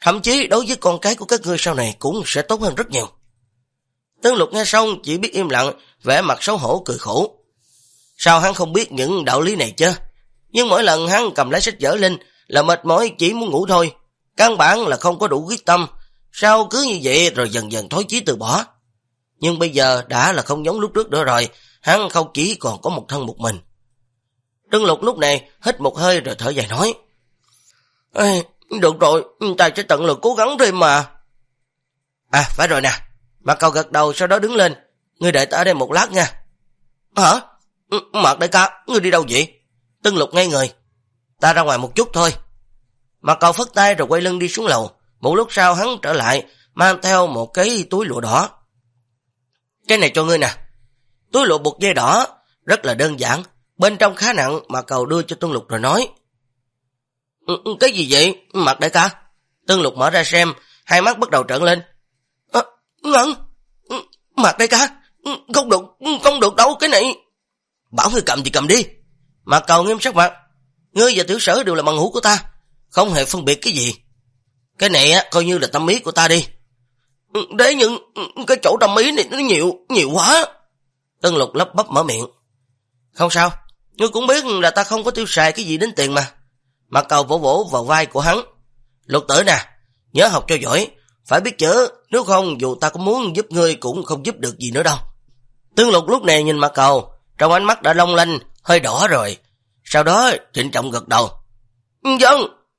thậm chí đối với con cái của các ngươi sau này cũng sẽ tốt hơn rất nhiều. Tương Lục nghe xong chỉ biết im lặng, vẻ mặt xấu hổ cười khổ. Sao hắn không biết những đạo lý này chứ? Nhưng mỗi lần hắn cầm lấy sách vở lên là mệt mỏi chỉ muốn ngủ thôi, căn bản là không có đủ quyết tâm. Sao cứ như vậy rồi dần dần thối chí từ bỏ. Nhưng bây giờ đã là không giống lúc trước nữa rồi, hắn không chỉ còn có một thân một mình. Tương Lục lúc này hít một hơi rồi thở dài nói: được rồi, ta sẽ tận lực cố gắng thêm mà. À, phải rồi nè. Mạc Cầu gật đầu sau đó đứng lên. Ngươi đợi ta ở đây một lát nha. Hả? Mạc đại ca, ngươi đi đâu vậy? Tương Lục ngây người. Ta ra ngoài một chút thôi. Mạc Cầu phất tay rồi quay lưng đi xuống lầu. Một lúc sau hắn trở lại, mang theo một cái túi lụa đỏ. Cái này cho ngươi nè. Túi lụa buộc dây đỏ, rất là đơn giản. Bên trong khá nặng, Mạc Cầu đưa cho Tương Lục rồi nói: cái gì vậy, Mạc đại ca? Tương Lục mở ra xem, hai mắt bắt đầu trợn lên. Ngân, Mạc đại ca, không được đâu cái này. Bảo ngươi cầm thì cầm đi. Mạc Cầu nghiêm sắc mặt. Ngươi và Tiểu Sở đều là bằng hữu của ta, không hề phân biệt cái gì. Cái này á coi như là tâm ý của ta đi. Đấy nhưng cái chỗ tâm ý này nó nhiều quá. Tương Lục lắp bắp mở miệng. Không sao, ngươi cũng biết là ta không có tiêu xài cái gì đến tiền mà. Mạc Cầu vỗ vỗ vào vai của hắn. Lục Tử nè, nhớ học cho giỏi, phải biết chữ, nếu không dù ta có muốn giúp ngươi cũng không giúp được gì nữa đâu. Tương Lục lúc này nhìn Mạc Cầu, trong ánh mắt đã long lanh, hơi đỏ rồi. Sau đó trịnh trọng gật đầu. Vâng.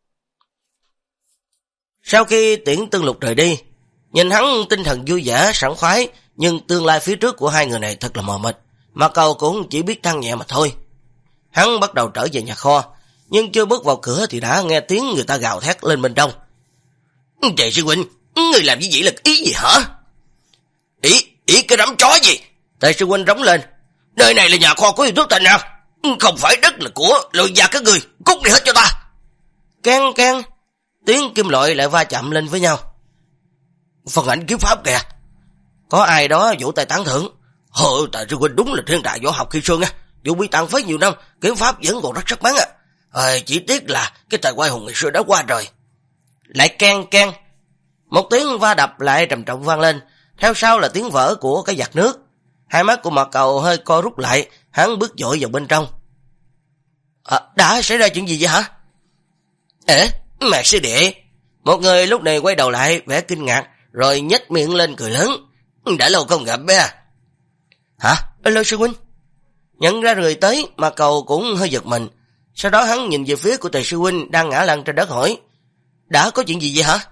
Sau khi tiễn Tương Lục rời đi, nhìn hắn tinh thần vui vẻ, sảng khoái, nhưng tương lai phía trước của hai người này thật là mờ mịt. Mạc Cầu cũng chỉ biết than nhẹ mà thôi. Hắn bắt đầu trở về nhà kho, nhưng chưa bước vào cửa thì đã nghe tiếng người ta gào thét lên bên trong. Tề sư huynh, người làm như vậy là ý gì hả? Ý cái đám chó gì? Tề sư huynh rống lên. Nơi này là nhà kho của Hiệu Thuốc Thành nào? Không phải đất là của Lôi gia các người, cút đi hết cho ta. Can can, tiếng kim loại lại va chạm lên với nhau. Phần ảnh kiếm pháp kìa. Có ai đó vỗ tay tán thưởng. Tề sư huynh đúng là thiên tài võ học khi xưa nha. Dù bị tàn phế nhiều năm, kiếm pháp vẫn còn rất sắc bén à. Chỉ tiếc là cái thời quay hùng ngày xưa đã qua rồi. Lại can can. Một tiếng va đập lại trầm trọng vang lên, theo sau là tiếng vỡ của cái vạc nước. Hai mắt của Mạc Cầu hơi co rút lại, hắn bước dội vào bên trong. Đã xảy ra chuyện gì vậy hả? Mạc sư đệ. Một người lúc này quay đầu lại vẻ kinh ngạc, rồi nhếch miệng lên cười lớn. Đã lâu không gặp bé. Hả? Lôi sư huynh. Nhận ra người tới, Mạc Cầu cũng hơi giật mình. Sau đó hắn nhìn về phía của Tề sư huynh đang ngã lăn trên đất hỏi: đã có chuyện gì vậy hả?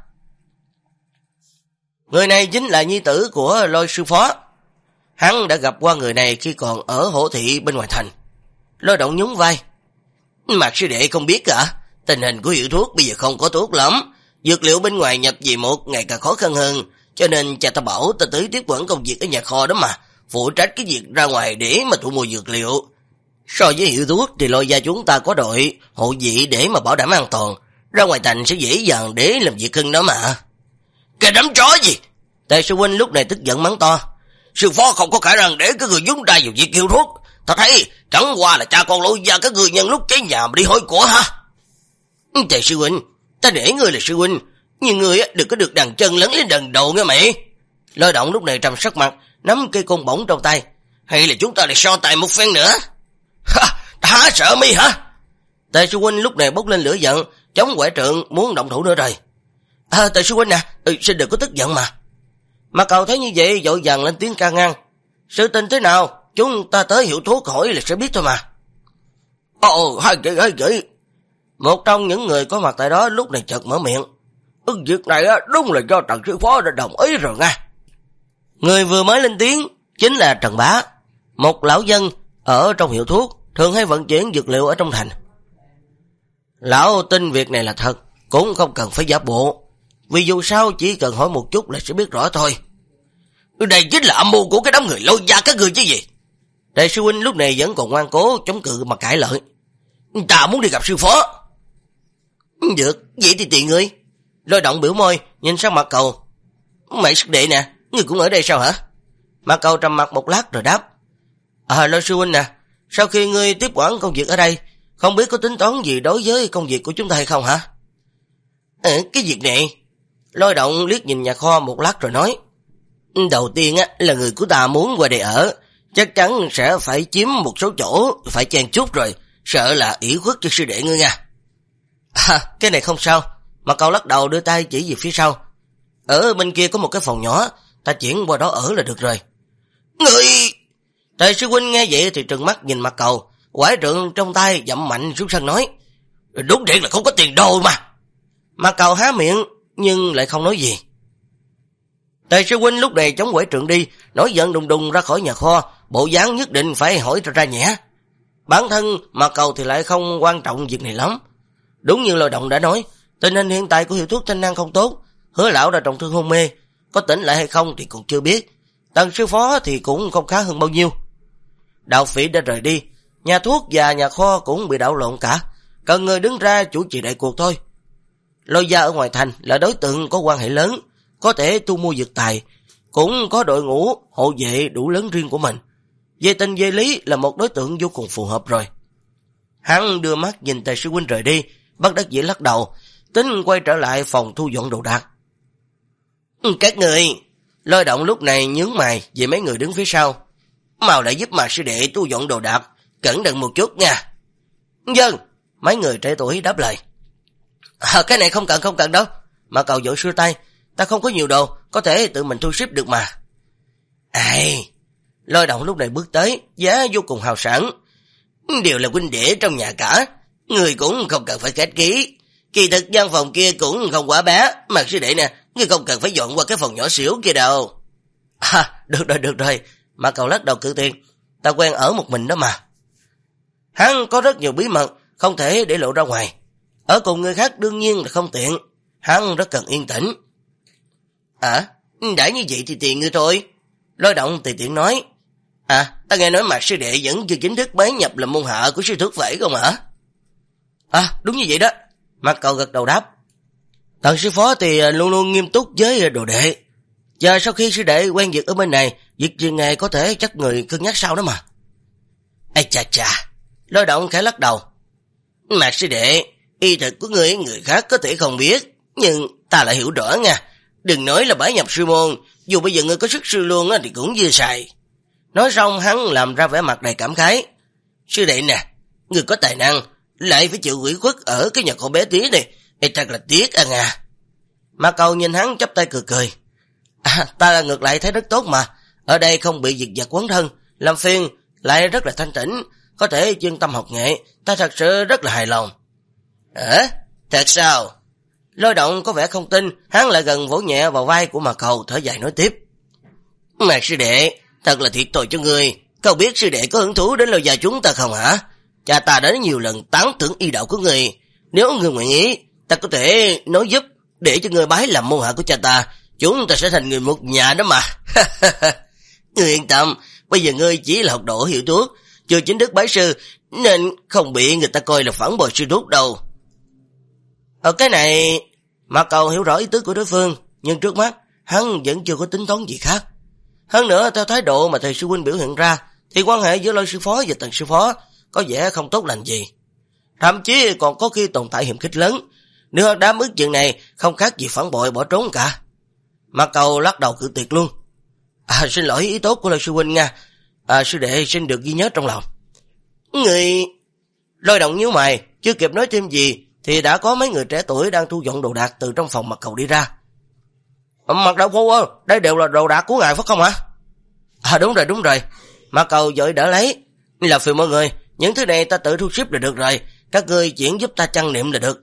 Người này chính là nhi tử của Lôi sư phó. Hắn đã gặp qua người này khi còn ở Hổ thị bên ngoài thành. Lôi Động nhún vai. Mạc sư đệ không biết cả, tình hình của Hiệu Thuốc bây giờ không có tốt lắm. Dược liệu bên ngoài nhập về một ngày càng khó khăn hơn, cho nên cha ta bảo ta tới tiếp quản công việc ở nhà kho đó mà, phụ trách cái việc ra ngoài để mà thu mua dược liệu. So với Hiệu Thuốc thì Lôi gia chúng ta có đội hộ vệ để mà bảo đảm an toàn, ra ngoài thành sẽ dễ dàng để làm việc hơn đó mà. Cái đám chó gì? Tề sư huynh lúc này tức giận mắng to. Sư phó không có khả năng để cái người nhúng tay vào việc Hiệu Thuốc. Ta thấy chẳng qua là cha con Lôi gia các người nhân lúc cháy nhà mà đi hối của hả? Tề sư huynh, ta để ngươi là sư huynh, nhưng ngươi đừng có được đàn chân lấn lên đần đầu nghe mày. Lôi Động lúc này trầm sắc mặt, nắm cây côn bổng trong tay. Hay là chúng ta lại so tài một phen nữa? Ta há sợ mi hả? Tề sư huynh lúc này bốc lên lửa giận, chống quẻ trượng muốn động thủ nữa rồi. Tề sư huynh nè, xin đừng có tức giận mà. Mạc Cầu thấy như vậy vội vàng lên tiếng can ngăn. Sự tình thế nào, chúng ta tới Hiệu Thuốc hỏi là sẽ biết thôi mà. Hai kỹ. Một trong những người có mặt tại đó lúc này chợt mở miệng. Việc này đúng là do Trần sư phó đã đồng ý rồi nha. Người vừa mới lên tiếng chính là Trần Bá, một lão dân ở trong Hiệu Thuốc, thường hay vận chuyển dược liệu ở trong thành. Lão tin việc này là thật, cũng không cần phải giả bộ, vì dù sao chỉ cần hỏi một chút là sẽ biết rõ thôi. Đây chính là âm mưu của cái đám người Lôi gia các người chứ gì. Đại sư huynh lúc này vẫn còn ngoan cố chống cự mà cãi lợi. Ta muốn đi gặp sư phó. Được, vậy thì tùy ngươi. Lôi Động biểu môi nhìn sang Mạc Cầu. Mày sư đệ nè, ngươi cũng ở đây sao hả? Mạc Cầu trầm mặt một lát rồi đáp. Lôi sư huynh nè, sau khi ngươi tiếp quản công việc ở đây, không biết có tính toán gì đối với công việc của chúng ta hay không hả? Cái việc này, Lôi Động liếc nhìn nhà kho một lát rồi nói, đầu tiên là người của ta muốn qua đây ở, chắc chắn sẽ phải chiếm một số chỗ, phải chen chút rồi, sợ là ủy khuất cho sư đệ ngươi nha. Cái này không sao. Mà Cầu lắc đầu đưa tay chỉ về phía sau. Ở bên kia có một cái phòng nhỏ, ta chuyển qua đó ở là được rồi. Người! Tề sư huynh nghe vậy thì trừng mắt nhìn Mặt Cầu, quải trượng trong tay dậm mạnh xuống sân nói, đúng điện là không có tiền đồ mà. Mặt Cầu há miệng nhưng lại không nói gì. Tề sư huynh lúc này chống quải trượng đi, nổi giận đùng đùng ra khỏi nhà kho, bộ dáng nhất định phải hỏi ra nhẽ. Bản thân Mặt Cầu thì lại không quan trọng việc này lắm. Đúng như Lôi Động đã nói, tình hình hiện tại của hiệu thuốc Thanh Năng không tốt, Hứa lão đã trọng thương hôn mê, có tỉnh lại hay không thì còn chưa biết. Tần sư phó thì cũng không khá hơn bao nhiêu. Đạo Phỉ đã rời đi, nhà thuốc và nhà kho cũng bị đảo lộn cả, cần người đứng ra chủ trì đại cuộc thôi. Lôi gia ở ngoài thành là đối tượng có quan hệ lớn, có thể thu mua dược tài, cũng có đội ngũ hộ vệ đủ lớn riêng của mình. Về tình về lý là một đối tượng vô cùng phù hợp rồi. Hắn đưa mắt nhìn Tề sư huynh rời đi, bất đắc dĩ lắc đầu, tính quay trở lại phòng thu dọn đồ đạc. Các người! Lôi Động lúc này nhướng mày về mấy người đứng phía sau. Mau lại giúp mà sư đệ thu dọn đồ đạc, cẩn thận một chút nha. Vâng! Mấy người trẻ tuổi đáp lời. Cái này không cần đâu. Mà Cầu vội xua tay, ta không có nhiều đồ, có thể tự mình thu xếp được mà. Lôi Động lúc này bước tới, giá vô cùng hào sảng. Đều là huynh đệ trong nhà cả, người cũng không cần phải khách khí. Kỳ thực gian phòng kia cũng không quá bé, mà sư đệ nè, ngươi không cần phải dọn qua cái phòng nhỏ xỉu kia đâu. Được rồi. Mà Cầu lắc đầu cự tuyệt, ta quen ở một mình đó mà. Hắn có rất nhiều bí mật, không thể để lộ ra ngoài. Ở cùng người khác đương nhiên là không tiện, hắn rất cần yên tĩnh. Đã như vậy thì tiện ngươi thôi. Lôi Động tùy tiện nói. Ta nghe nói Mạc sư đệ vẫn chưa chính thức bái nhập làm môn hạ của sư thúc phải không hả? Đúng như vậy đó. Mạc Cầu gật đầu đáp. Tần sư phó thì luôn luôn nghiêm túc với đồ đệ. Chờ sau khi sư đệ quen việc ở bên này, việc riêng nghề có thể chắc người cân nhắc sau đó mà. Chà. Lôi Động khẽ lắc đầu. Mạc sư đệ, y thuật của người khác có thể không biết, nhưng ta lại hiểu rõ nha. Đừng nói là bái nhập sư môn, dù bây giờ người có sức sư luôn thì cũng vừa xài. Nói xong hắn làm ra vẻ mặt đầy cảm khái. Sư đệ nè, người có tài năng, lại phải chịu ủy khuất ở cái nhà kho bé tí này, thật là tiếc à. Mà Cầu nhìn hắn chắp tay cười. Ta ngược lại thấy rất tốt mà, ở đây không bị việc vặt quấn thân, làm phiền, lại rất là thanh tĩnh, có thể chuyên tâm học nghệ, ta thật sự rất là hài lòng. Thật sao? Lôi Động có vẻ không tin, hắn lại gần vỗ nhẹ vào vai của Mà Cầu, thở dài nói tiếp. Mạc sư đệ, thật là thiệt thòi cho ngươi, cậu biết sư đệ có hứng thú đến Lôi gia chúng ta không hả? Cha ta đã nhiều lần tán thưởng y đạo của ngươi, nếu ngươi nguyện ý, ta có thể nói giúp để cho ngươi bái làm môn hạ của cha ta, chúng ta sẽ thành người một nhà đó mà. Ngươi yên tâm, bây giờ ngươi chỉ là học độ hiệu thuốc, chưa chính thức bái sư, nên không bị người ta coi là phản bội sư thúc đâu. Ở cái này, Mạc Cầu hiểu rõ ý tứ của đối phương, nhưng trước mắt hắn vẫn chưa có tính toán gì khác. Hơn nữa, theo thái độ mà thầy sư huynh biểu hiện ra, thì quan hệ giữa Lôi sư phó và Tần sư phó có vẻ không tốt lành gì. Thậm chí còn có khi tồn tại hiểm khích lớn. Nếu đám ước chuyện này không khác gì phản bội bỏ trốn cả. Mạc Cầu lắc đầu cự tuyệt luôn. Xin lỗi ý tốt của Lôi sư huynh nha. Sư đệ xin được ghi nhớ trong lòng. Người... Lôi Động nhíu mày, chưa kịp nói thêm gì thì đã có mấy người trẻ tuổi đang thu dọn đồ đạc từ trong phòng Mạc Cầu đi ra. Mạc đạo phu ơi, đây đều là đồ đạc của ngài phải không hả? Đúng rồi. Mạc Cầu vội đỡ lấy. Là phiền mọi người, những thứ này ta tự thu xếp là được rồi, các ngươi chuyển giúp ta trang niệm là được.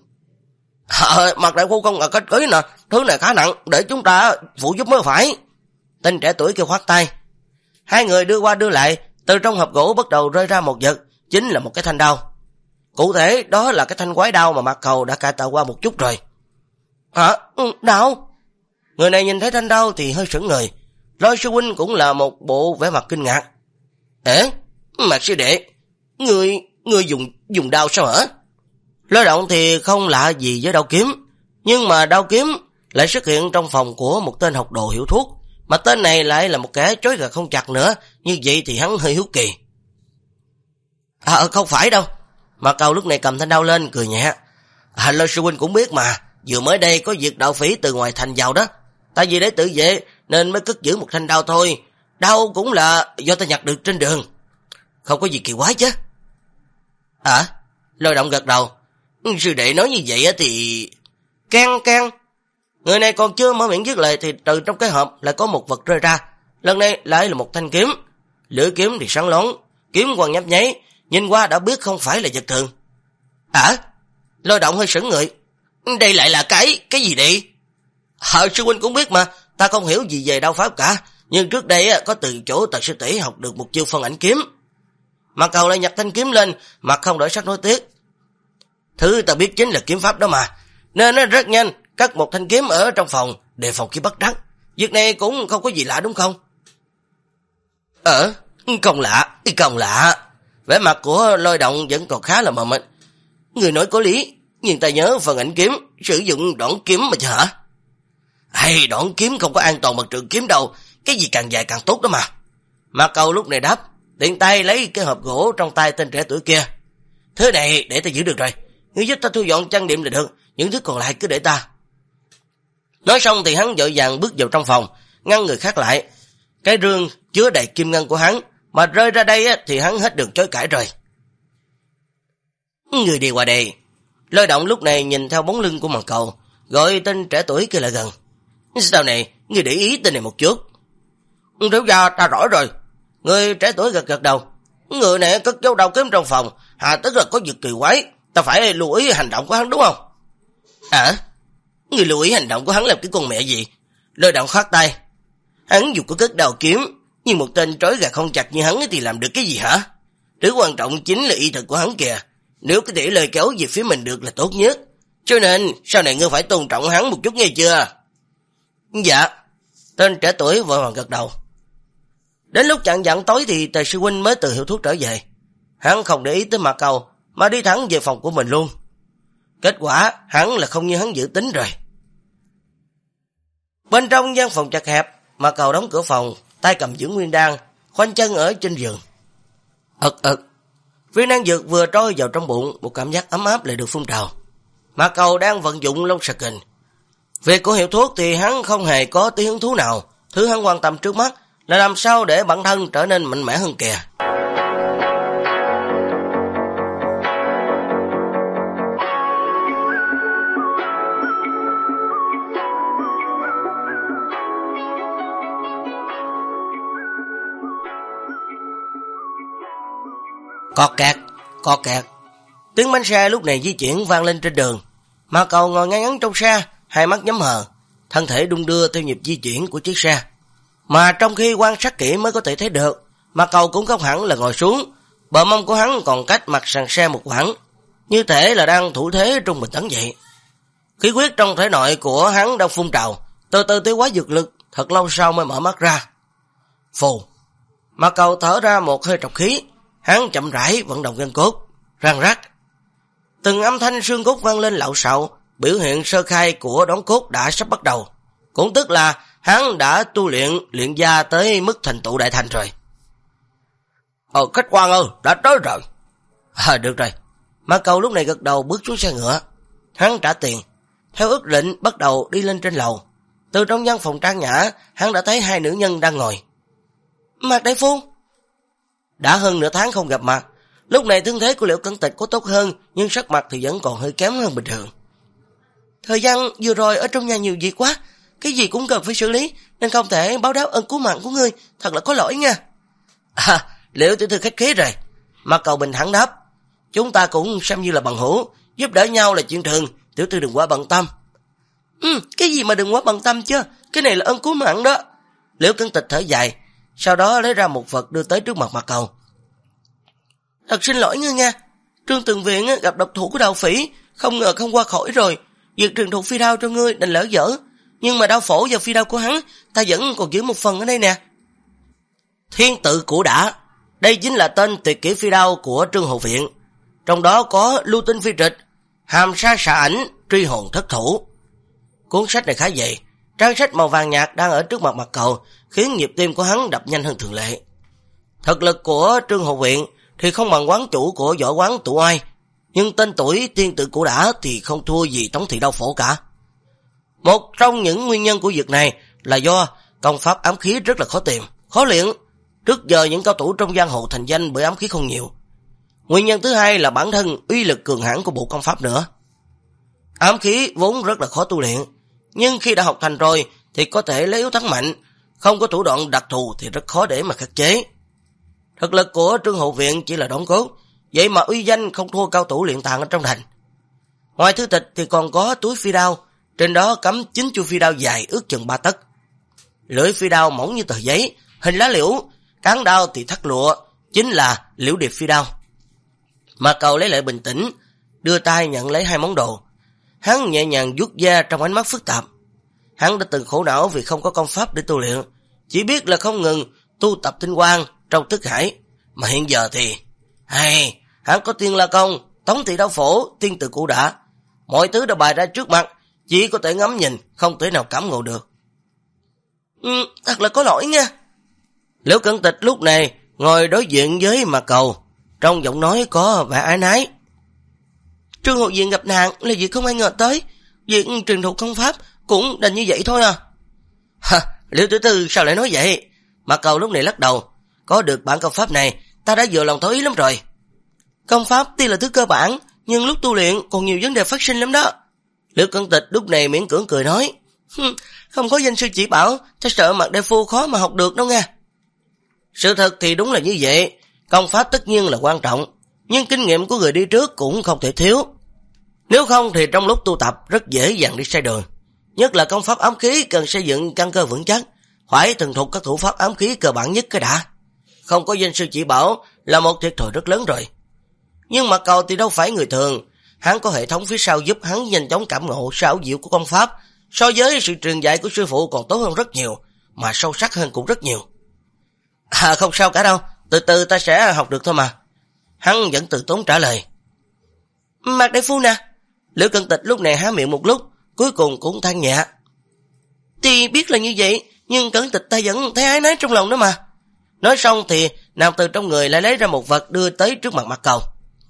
Mạc đạo phu không ngờ cách cưới nè, thứ này khá nặng, để chúng ta phụ giúp mới phải. Tên trẻ tuổi kêu khoát tay. Hai người đưa qua đưa lại, từ trong hộp gỗ bắt đầu rơi ra một vật, chính là một cái thanh đao. Cụ thể đó là cái thanh quái đao mà Mạc Cầu đã cải tạo qua một chút rồi. Đao? Người này nhìn thấy thanh đao thì hơi sững người. Lôi sư huynh cũng là một bộ vẻ mặt kinh ngạc. Mạc sư đệ, ngươi dùng đao sao hả? Lôi Động thì không lạ gì với đao kiếm, nhưng mà đao kiếm lại xuất hiện trong phòng của một tên học đồ hiểu thuốc, mà tên này lại là một kẻ trói gà không chặt nữa, như vậy thì hắn hơi hiếu kỳ. Không phải đâu. Mà Cầu lúc này cầm thanh đao lên cười nhẹ. Lôi sư huynh cũng biết mà, vừa mới đây có việc đạo phỉ từ ngoài thành vào đó. Tại vì để tự vệ nên mới cất giữ một thanh đao thôi. Đao cũng là do ta nhặt được trên đường. Không có gì kỳ quái chứ. Lôi Động gật đầu. Sư đệ nói như vậy thì... Can. Người này còn chưa mở miệng dứt lời thì từ trong cái hộp lại có một vật rơi ra. Lần này lại là một thanh kiếm. Lưỡi kiếm thì sáng lón, kiếm quang nhấp nháy, nhìn qua đã biết không phải là vật thường. Lôi Động hơi sững người. Đây lại là cái gì đây? Sư huynh cũng biết mà, ta không hiểu gì về đao pháp cả, nhưng trước đây có từ chỗ Tần sư tỷ học được một chiêu phân ảnh kiếm. Mà Cầu lại nhặt thanh kiếm lên, mặt không đổi sắc nói tiếc. Thứ ta biết chính là kiếm pháp đó mà, nên nó rất nhanh cắt một thanh kiếm ở trong phòng, đề phòng khi bắt rắn. Việc này cũng không có gì lạ đúng không? Không lạ. Vẻ mặt của Lôi Động vẫn còn khá là mờ mịt. Người nói có lý, nhưng ta nhớ phần ảnh kiếm sử dụng đoạn kiếm mà chứ hả? Hay đoạn kiếm không có an toàn bằng trường kiếm đâu, cái gì càng dài càng tốt đó mà. Mà Cầu lúc này đáp, tiện tay lấy cái hộp gỗ trong tay tên trẻ tuổi kia. Thứ này để ta giữ được rồi, ngươi giúp ta thu dọn trang điểm là được, những thứ còn lại cứ để ta. Nói xong thì hắn vội vàng bước vào trong phòng, ngăn người khác lại. Cái rương chứa đầy kim ngân của hắn mà rơi ra đây thì hắn hết đường chối cãi rồi. Người đi qua đây. Lôi Động lúc này nhìn theo bóng lưng của Màn Cầu, gọi tên trẻ tuổi kia lại gần. Sau này, người để ý tên này một chút. Thiếu gia, ta rõ rồi. Người trẻ tuổi gật đầu. Người này cất dấu đao kiếm trong phòng, tức là có việc kỳ quái, ta phải lưu ý hành động của hắn đúng không? Người lưu ý hành động của hắn làm cái con mẹ gì? Lôi Động khoát tay. Hắn dù có cất đao kiếm, nhưng một tên trói gà không chặt như hắn thì làm được cái gì hả? Thứ quan trọng chính là y thuật của hắn kìa. Nếu có thể lời kéo về phía mình được là tốt nhất. Cho nên sau này ngươi phải tôn trọng hắn một chút nghe chưa? Dạ. Tên trẻ tuổi vội vàng gật đầu. Đến lúc chạng vạng tối thì Tề sư huynh mới từ hiệu thuốc trở về. Hắn không để ý tới Mạc Cầu mà đi thẳng về phòng của mình luôn. Kết quả hắn là không như hắn dự tính rồi. Bên trong gian phòng chật hẹp, Mạc Cầu đóng cửa phòng, tay cầm dưỡng nguyên đan, khoanh chân ở trên giường. Viên đan dược vừa trôi vào trong bụng, một cảm giác ấm áp lại được phun trào. Mạc Cầu đang vận dụng Long Sạc Kình. Việc của hiệu thuốc thì hắn không hề có tí hứng thú nào. Thứ hắn quan tâm trước mắt là làm sao để bản thân trở nên mạnh mẽ hơn kìa. Cọt kẹt. Tiếng bánh xe lúc này di chuyển vang lên trên đường. Mạc Cầu ngồi ngay ngắn trong xe, hai mắt nhắm hờ, thân thể đung đưa theo nhịp di chuyển của chiếc xe. Mà trong khi quan sát kỹ mới có thể thấy được, Mạc Cầu cũng không hẳn là ngồi xuống, bờ mông của hắn còn cách mặt sàn xe một khoảng, như thể là đang thủ thế trung bình tấn vậy. Khí huyết trong thể nội của hắn đang phun trào, từ từ tiêu hóa dược lực, thật lâu sau mới mở mắt ra. Phù. Mạc Cầu thở ra một hơi trọc khí, hắn chậm rãi vận động gân cốt, răng rắc. Từng âm thanh xương cốt vang lên lạo xạo, biểu hiện sơ khai của đón cốt đã sắp bắt đầu. Cũng tức là hắn đã tu luyện gia tới mức thành tựu đại thành rồi. Khách quan ơi, đã tới rồi. Được rồi. Mạc Cầu lúc này gật đầu bước xuống xe ngựa. Hắn trả tiền, theo ước định bắt đầu đi lên trên lầu. Từ trong văn phòng trang nhã, hắn đã thấy hai nữ nhân đang ngồi. Mạc đại phu. Đã hơn nửa tháng không gặp mặt. Lúc này thương thế của Liễu Cẩn Tịch có tốt hơn, nhưng sắc mặt thì vẫn còn hơi kém hơn bình thường. Thời gian vừa rồi ở trong nhà nhiều việc quá, cái gì cũng cần phải xử lý, nên không thể báo đáp ơn cứu mạng của ngươi, thật là có lỗi nha. Liễu tiểu thư khách khí rồi. Mạc Cầu bình thản đáp. Chúng ta cũng xem như là bằng hữu, giúp đỡ nhau là chuyện thường, tiểu thư đừng quá bận tâm. Cái gì mà đừng quá bận tâm chứ, cái này là ơn cứu mạng đó. Liễu Cẩn Tịch thở dài, sau đó lấy ra một vật đưa tới trước mặt Mạc Cầu. Thật xin lỗi ngươi nha, Trương Tường Viện gặp độc thủ của đạo phỉ, không ngờ không qua khỏi rồi, việc truyền thụ phi đao cho ngươi đành lỡ dở, nhưng mà đao phổ và phi đao của hắn ta vẫn còn giữ một phần ở đây nè. Thiên tự củ đã, đây chính là tên tuyệt kỹ phi đao của Trương Hậu Viện, trong đó có lưu tinh phi trịch, hàm sa xạ ảnh, truy hồn thất thủ. Cuốn sách này khá dày, trang sách màu vàng nhạt đang ở trước mặt Mạc Cầu, khiến nhịp tim của hắn đập nhanh hơn thường lệ. Thực lực của Trương Hậu Viện thì không bằng quán chủ của võ quán Tụ Oai, nhưng tên tuổi thiên tự củ đã thì không thua gì Tống thị đao phổ cả. Một trong những nguyên nhân của việc này là do công pháp ám khí rất là khó tìm, khó luyện. Trước giờ những cao thủ trong giang hồ thành danh bởi ám khí không nhiều. Nguyên nhân thứ hai là bản thân uy lực cường hãn của bộ công pháp nữa. Ám khí vốn rất là khó tu luyện, nhưng khi đã học thành rồi thì có thể lấy yếu thắng mạnh, không có thủ đoạn đặc thù thì rất khó để mà khắc chế. Thực lực của Trương Hậu Viện chỉ là đóng cốt, vậy mà uy danh không thua cao thủ luyện tạng ở trong thành. Ngoài thư tịch thì còn có túi phi đao, trên đó cắm 9 chuôi phi đao dài ước chừng 3 tấc. Lưỡi phi đao mỏng như tờ giấy, hình lá liễu, cán đao thì thắt lụa, chính là liễu điệp phi đao. Mà Cầu lấy lại bình tĩnh, đưa tay nhận lấy hai món đồ. Hắn nhẹ nhàng vuốt da trong ánh mắt phức tạp. Hắn đã từng khổ não vì không có công pháp để tu luyện, chỉ biết là không ngừng tu tập tinh quang trong thức hải. Mà hiện giờ thì hắn có Tiên La Công, Tống Thị Đao Phổ, Tiên Từ Cụ Đã, mọi thứ đã bày ra trước mặt, chỉ có thể ngắm nhìn, không thể nào cảm ngộ được. Thật là có lỗi nha. Liễu Cẩn Tịch lúc này ngồi đối diện với Mạc Cầu, trong giọng nói có vẻ áy náy. Trương Hậu Viện gặp nạn là việc không ai ngờ tới, việc truyền thụ công pháp cũng đành như vậy thôi à. Liễu Tiểu Thư sao lại nói vậy? Mạc Cầu lúc này lắc đầu. Có được bản công pháp này, ta đã vừa lòng thấu ý lắm rồi. Công pháp tuy là thứ cơ bản, nhưng lúc tu luyện còn nhiều vấn đề phát sinh lắm đó. Liễu Cẩn Tịch lúc này miễn cưỡng cười nói. Không có danh sư chỉ bảo, ta sợ Mạc đại phu khó mà học được đâu nha. Sự thật thì đúng là như vậy, công pháp tất nhiên là quan trọng, nhưng kinh nghiệm của người đi trước cũng không thể thiếu. Nếu không thì trong lúc tu tập rất dễ dàng đi sai đường. Nhất là công pháp ám khí cần xây dựng căn cơ vững chắc, phải thuần thục các thủ pháp ám khí cơ bản nhất cái đã. Không có danh sư chỉ bảo là một thiệt thòi rất lớn rồi. Nhưng Mạc Cầu thì đâu phải người thường, hắn có hệ thống phía sau giúp hắn nhanh chóng cảm ngộ sự ảo diệu của công pháp, so với sự truyền dạy của sư phụ còn tốt hơn rất nhiều, mà sâu sắc hơn cũng rất nhiều. Không sao cả đâu, từ từ ta sẽ học được thôi mà. Hắn vẫn từ tốn trả lời. Mạc đại phu nè. Liễu Cẩn Tịch lúc này há miệng một lúc, cuối cùng cũng than nhẹ. Thì biết là như vậy, nhưng Cẩn Tịch ta vẫn thấy áy náy trong lòng đó mà. Nói xong thì nam từ trong người lại lấy ra một vật đưa tới trước mặt Mạc Cầu.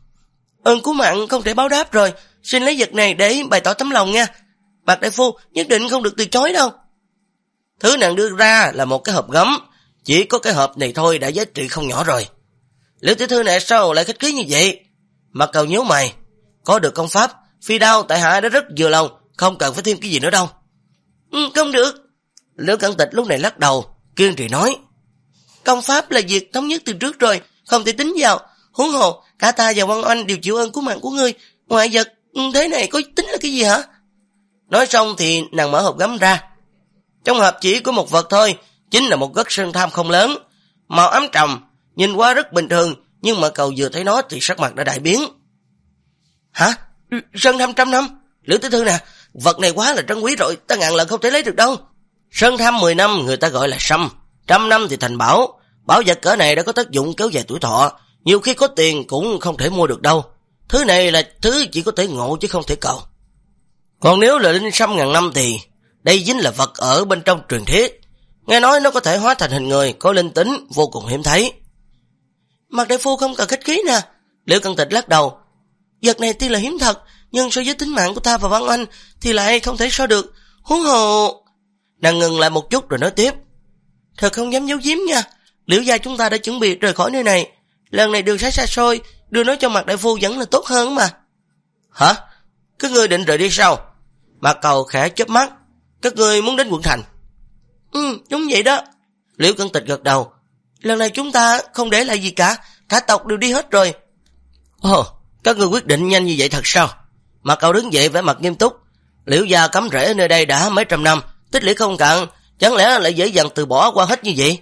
Ơn cứu mạng không thể báo đáp rồi, xin lấy vật này để bày tỏ tấm lòng nha. Mạc đại phu nhất định không được từ chối đâu. Thứ nàng đưa ra là một cái hộp gấm, chỉ có cái hộp này thôi đã giá trị không nhỏ rồi. Liễu tiểu thư này sao lại khách khí như vậy? Mạc Cầu nhíu mày, có được công pháp phi đao tại hạ đã rất vừa lòng, không cần phải thêm cái gì nữa đâu. Không được. Liễu Cẩn Tịch lúc này lắc đầu, kiên trì nói. Công pháp là việc thống nhất từ trước rồi, không thể tính vào. Huống hồ cả ta và Văn Oanh đều chịu ơn cứu mạng của ngươi, ngoại vật thế này có tính là cái gì hả? Nói xong thì nàng mở hộp gấm ra. Trong hộp chỉ có một vật thôi, chính là một gất sơn tham không lớn, màu ám trầm, nhìn qua rất bình thường, nhưng mà Cầu vừa thấy nó thì sắc mặt đã đại biến. Hả? Sơn tham 100 năm? Liễu tiểu thư nè, vật này quá là trân quý rồi, ta ngàn lần không thể lấy được đâu. Sơn tham 10 năm người ta gọi là sâm, 100 năm thì thành bảo. Bảo vật cỡ này đã có tác dụng kéo dài tuổi thọ, nhiều khi có tiền cũng không thể mua được đâu. Thứ này là thứ chỉ có thể ngộ chứ không thể cầu. Còn nếu là linh sâm ngàn năm thì đây chính là vật ở bên trong truyền thuyết. Nghe nói nó có thể hóa thành hình người, có linh tính, vô cùng hiếm thấy. Mạc đại phu không cần khách khí nè. Liễu Cẩn Tịch lắc đầu. Vật này tuy là hiếm thật, nhưng so với tính mạng của ta và Văn Oanh thì lại không thể so được. Huống hồ... Nàng ngừng lại một chút rồi nói tiếp. Thật không dám giấu giếm nha, Liễu gia chúng ta đã chuẩn bị rời khỏi nơi này. Lần này đường xá xa xôi, đưa nói cho Mạc đại phu vẫn là tốt hơn mà. Hả? Các ngươi định rời đi sao? Mạc Cầu khẽ chớp mắt. Các ngươi muốn đến quận thành? Đúng vậy đó. Liễu Cẩn Tịch gật đầu. Lần này chúng ta không để lại gì cả tộc đều đi hết rồi. Ồ, các ngươi quyết định nhanh như vậy thật sao? Mạc Cầu đứng dậy vẻ mặt nghiêm túc. Liễu gia cắm rễ ở nơi đây đã mấy trăm năm, tích lũy không cạn, chẳng lẽ lại dễ dàng từ bỏ qua hết như vậy?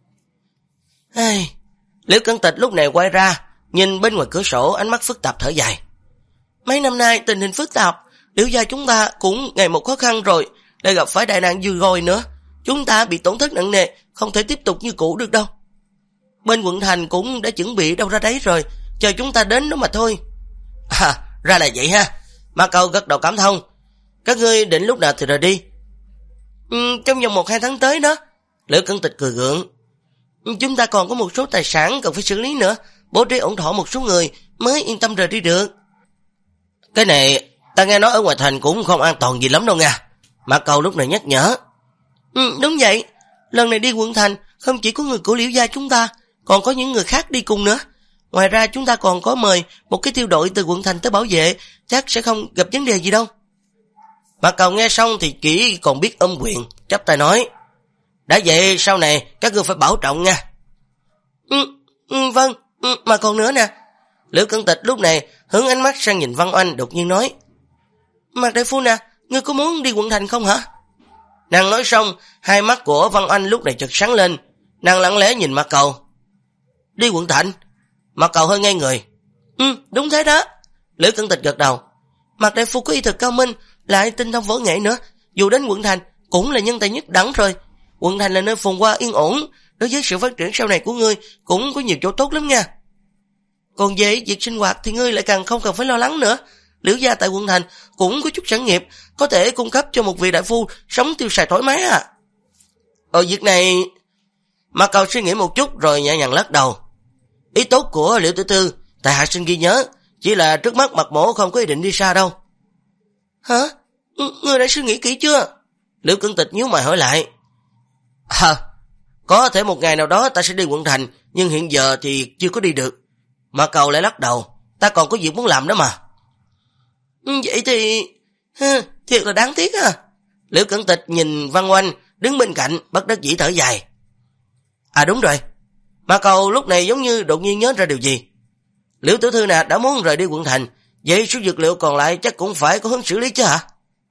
Liễu Cẩn Tịch lúc này quay ra, nhìn bên ngoài cửa sổ, ánh mắt phức tạp thở dài. Mấy năm nay tình hình phức tạp, Liễu gia chúng ta cũng ngày một khó khăn rồi, lại gặp phải đại nạn vừa rồi nữa, chúng ta bị tổn thất nặng nề, không thể tiếp tục như cũ được đâu. Bên quận thành cũng đã chuẩn bị đâu ra đấy rồi, chờ chúng ta đến đó mà thôi. Ra là vậy ha. Mạc Cầu gật đầu cảm thông. Các ngươi định lúc nào thì rời đi? Trong vòng 1-2 tháng tới đó. Liễu Cẩn Tịch cười gượng. Chúng ta còn có một số tài sản cần phải xử lý nữa, bố trí ổn thỏa một số người mới yên tâm rời đi được. Cái này ta nghe nói ở ngoài thành cũng không an toàn gì lắm đâu nha. Mạc Cầu lúc này nhắc nhở. Đúng vậy, lần này đi quận thành không chỉ có người của Liễu gia chúng ta, còn có những người khác đi cùng nữa. Ngoài ra chúng ta còn có mời một cái tiêu đội từ quận thành tới bảo vệ, chắc sẽ không gặp vấn đề gì đâu. Mạc Cầu nghe xong thì chỉ còn biết ôm quyền, chắp tay nói. Đã vậy sau này các ngươi phải bảo trọng nha. Vâng, mà còn nữa nè. Liễu Cẩn Tịch lúc này hướng ánh mắt sang nhìn Văn Oanh, đột nhiên nói. Mạc đại phu nè, ngươi có muốn đi quận thành không hả? Nàng nói xong, hai mắt của Văn Oanh lúc này chợt sáng lên. Nàng lặng lẽ nhìn Mạc Cầu. Đi quận thành? Mạc Cầu hơi ngây người. Đúng thế đó. Liễu Cẩn Tịch gật đầu. Mạc đại phu có y thực cao minh, lại tinh thông võ nghệ nữa, dù đến quận thành cũng là nhân tài nhất đẳng rồi. Quận thành là nơi phồn hoa yên ổn, đối với sự phát triển sau này của ngươi cũng có nhiều chỗ tốt lắm nha. Còn về việc sinh hoạt thì ngươi lại càng không cần phải lo lắng nữa. Liễu gia tại quận thành cũng có chút sản nghiệp, có thể cung cấp cho một vị đại phu sống tiêu xài thoải mái à. Việc này... Mạc Cầu suy nghĩ một chút rồi nhẹ nhàng lắc đầu. Ý tốt của Liễu tiểu thư tại hạ xin ghi nhớ, chỉ là trước mắt Mạc mỗ không có ý định đi xa đâu. Hả? Ngươi đã suy nghĩ kỹ chưa? Liễu Cẩn Tịch nhíu mày hỏi lại. Có thể một ngày nào đó ta sẽ đi quận thành, nhưng hiện giờ thì chưa có đi được. Mạc Cầu lại lắc đầu. Ta còn có việc muốn làm đó mà. Vậy thì... thiệt là đáng tiếc à. Liễu Cẩn Tịch nhìn Văn Oanh đứng bên cạnh, bất đắc dĩ thở dài. Đúng rồi. Mạc Cầu lúc này giống như đột nhiên nhớ ra điều gì. Liễu tiểu thư nè đã muốn rời đi quận thành, vậy số dược liệu còn lại chắc cũng phải có hướng xử lý chứ hả?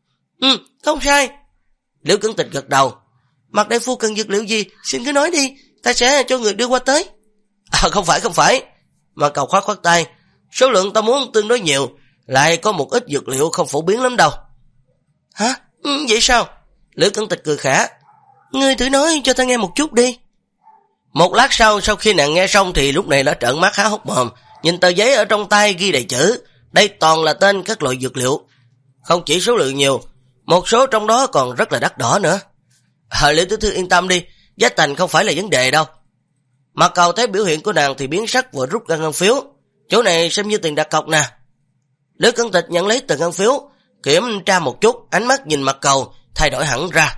Không sai. Liễu Cẩn Tịch gật đầu. Mạc đại phu cần dược liệu gì, xin cứ nói đi, ta sẽ cho người đưa qua tới. Không phải. Mạc Cầu khoát khoát tay. Số lượng ta muốn tương đối nhiều, lại có một ít dược liệu không phổ biến lắm đâu. Hả? Vậy sao? Liễu Cẩn Tịch cười khẽ. Ngươi thử nói cho ta nghe một chút đi. Một lát sau khi nàng nghe xong thì lúc này đã trợn mắt há hốc mồm, nhìn tờ giấy ở trong tay ghi đầy chữ, đây toàn là tên các loại dược liệu. Không chỉ số lượng nhiều, một số trong đó còn rất là đắt đỏ nữa. Liễu tiểu thư yên tâm đi, giá thành không phải là vấn đề đâu. Mạc Cầu thấy biểu hiện của nàng thì biến sắc vừa rút ra ngân phiếu. Chỗ này xem như tiền đặt cọc nè. Liễu Cẩn Tịch nhận lấy tờ ngân phiếu, kiểm tra một chút, ánh mắt nhìn Mạc Cầu thay đổi hẳn ra.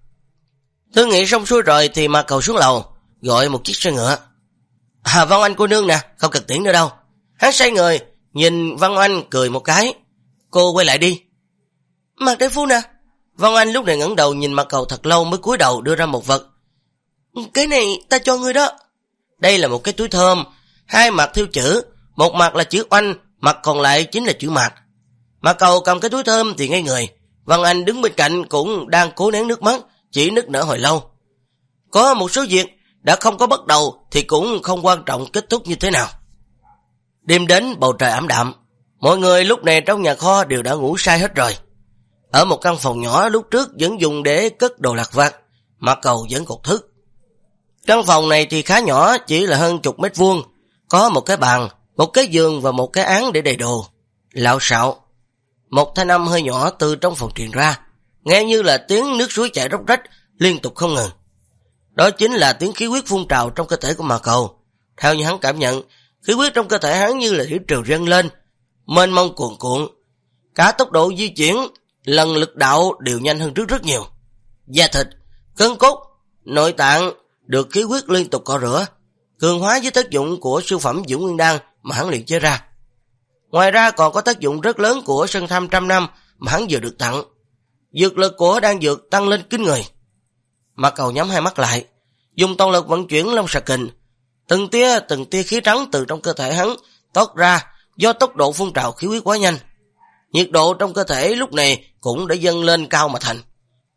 Thương nghị xong xuôi rồi thì Mạc Cầu xuống lầu, gọi một chiếc xe ngựa. Văn Oanh cô nương nè, không cần tiễn nữa đâu. Hắn xoay người, nhìn Văn Oanh cười một cái. Cô quay lại đi. Mạc đại phu nè. Văn Oanh lúc này ngẩng đầu nhìn Mạc Cầu thật lâu mới cúi đầu đưa ra một vật. Cái này ta cho ngươi đó. Đây là một cái túi thơm, hai mặt thiêu chữ, một mặt là chữ Oanh, mặt còn lại chính là chữ Mạc. Mạc Cầu cầm cái túi thơm thì ngây người. Văn Oanh đứng bên cạnh cũng đang cố nén nước mắt, chỉ nức nở hồi lâu. Có một số việc đã không có bắt đầu thì cũng không quan trọng kết thúc như thế nào. Đêm đến bầu trời ảm đạm, mọi người lúc này trong nhà kho đều đã ngủ say hết rồi. Ở một căn phòng nhỏ lúc trước vẫn dùng để cất đồ lặt vặt, Mạc Cầu vẫn còn thức. Căn phòng này thì khá nhỏ, chỉ là hơn chục mét vuông, có một cái bàn, một cái giường và một cái án để đầy đồ. Lạo xạo, một thanh âm hơi nhỏ từ trong phòng truyền ra, nghe như là tiếng nước suối chảy róc rách liên tục không ngừng. Đó chính là tiếng khí huyết phun trào trong cơ thể của Mạc Cầu. Theo như hắn cảm nhận, khí huyết trong cơ thể hắn như là thủy triều dâng lên, mênh mông cuồn cuộn. Cả tốc độ di chuyển, lần lực đạo đều nhanh hơn trước rất nhiều. Da thịt, gân cốt, nội tạng được khí huyết liên tục cọ rửa, cường hóa với tác dụng của siêu phẩm dưỡng nguyên đan mà hắn luyện chế ra. Ngoài ra còn có tác dụng rất lớn của Sơn Tham trăm năm mà hắn vừa được tặng. Dược lực của đan dược tăng lên kinh người. Mạc Cầu nhắm hai mắt lại, dùng toàn lực vận chuyển Long Xà Kình. Từng tia khí trắng từ trong cơ thể hắn toát ra do tốc độ phun trào khí huyết quá nhanh. Nhiệt độ trong cơ thể lúc này cũng đã dâng lên cao mà thành.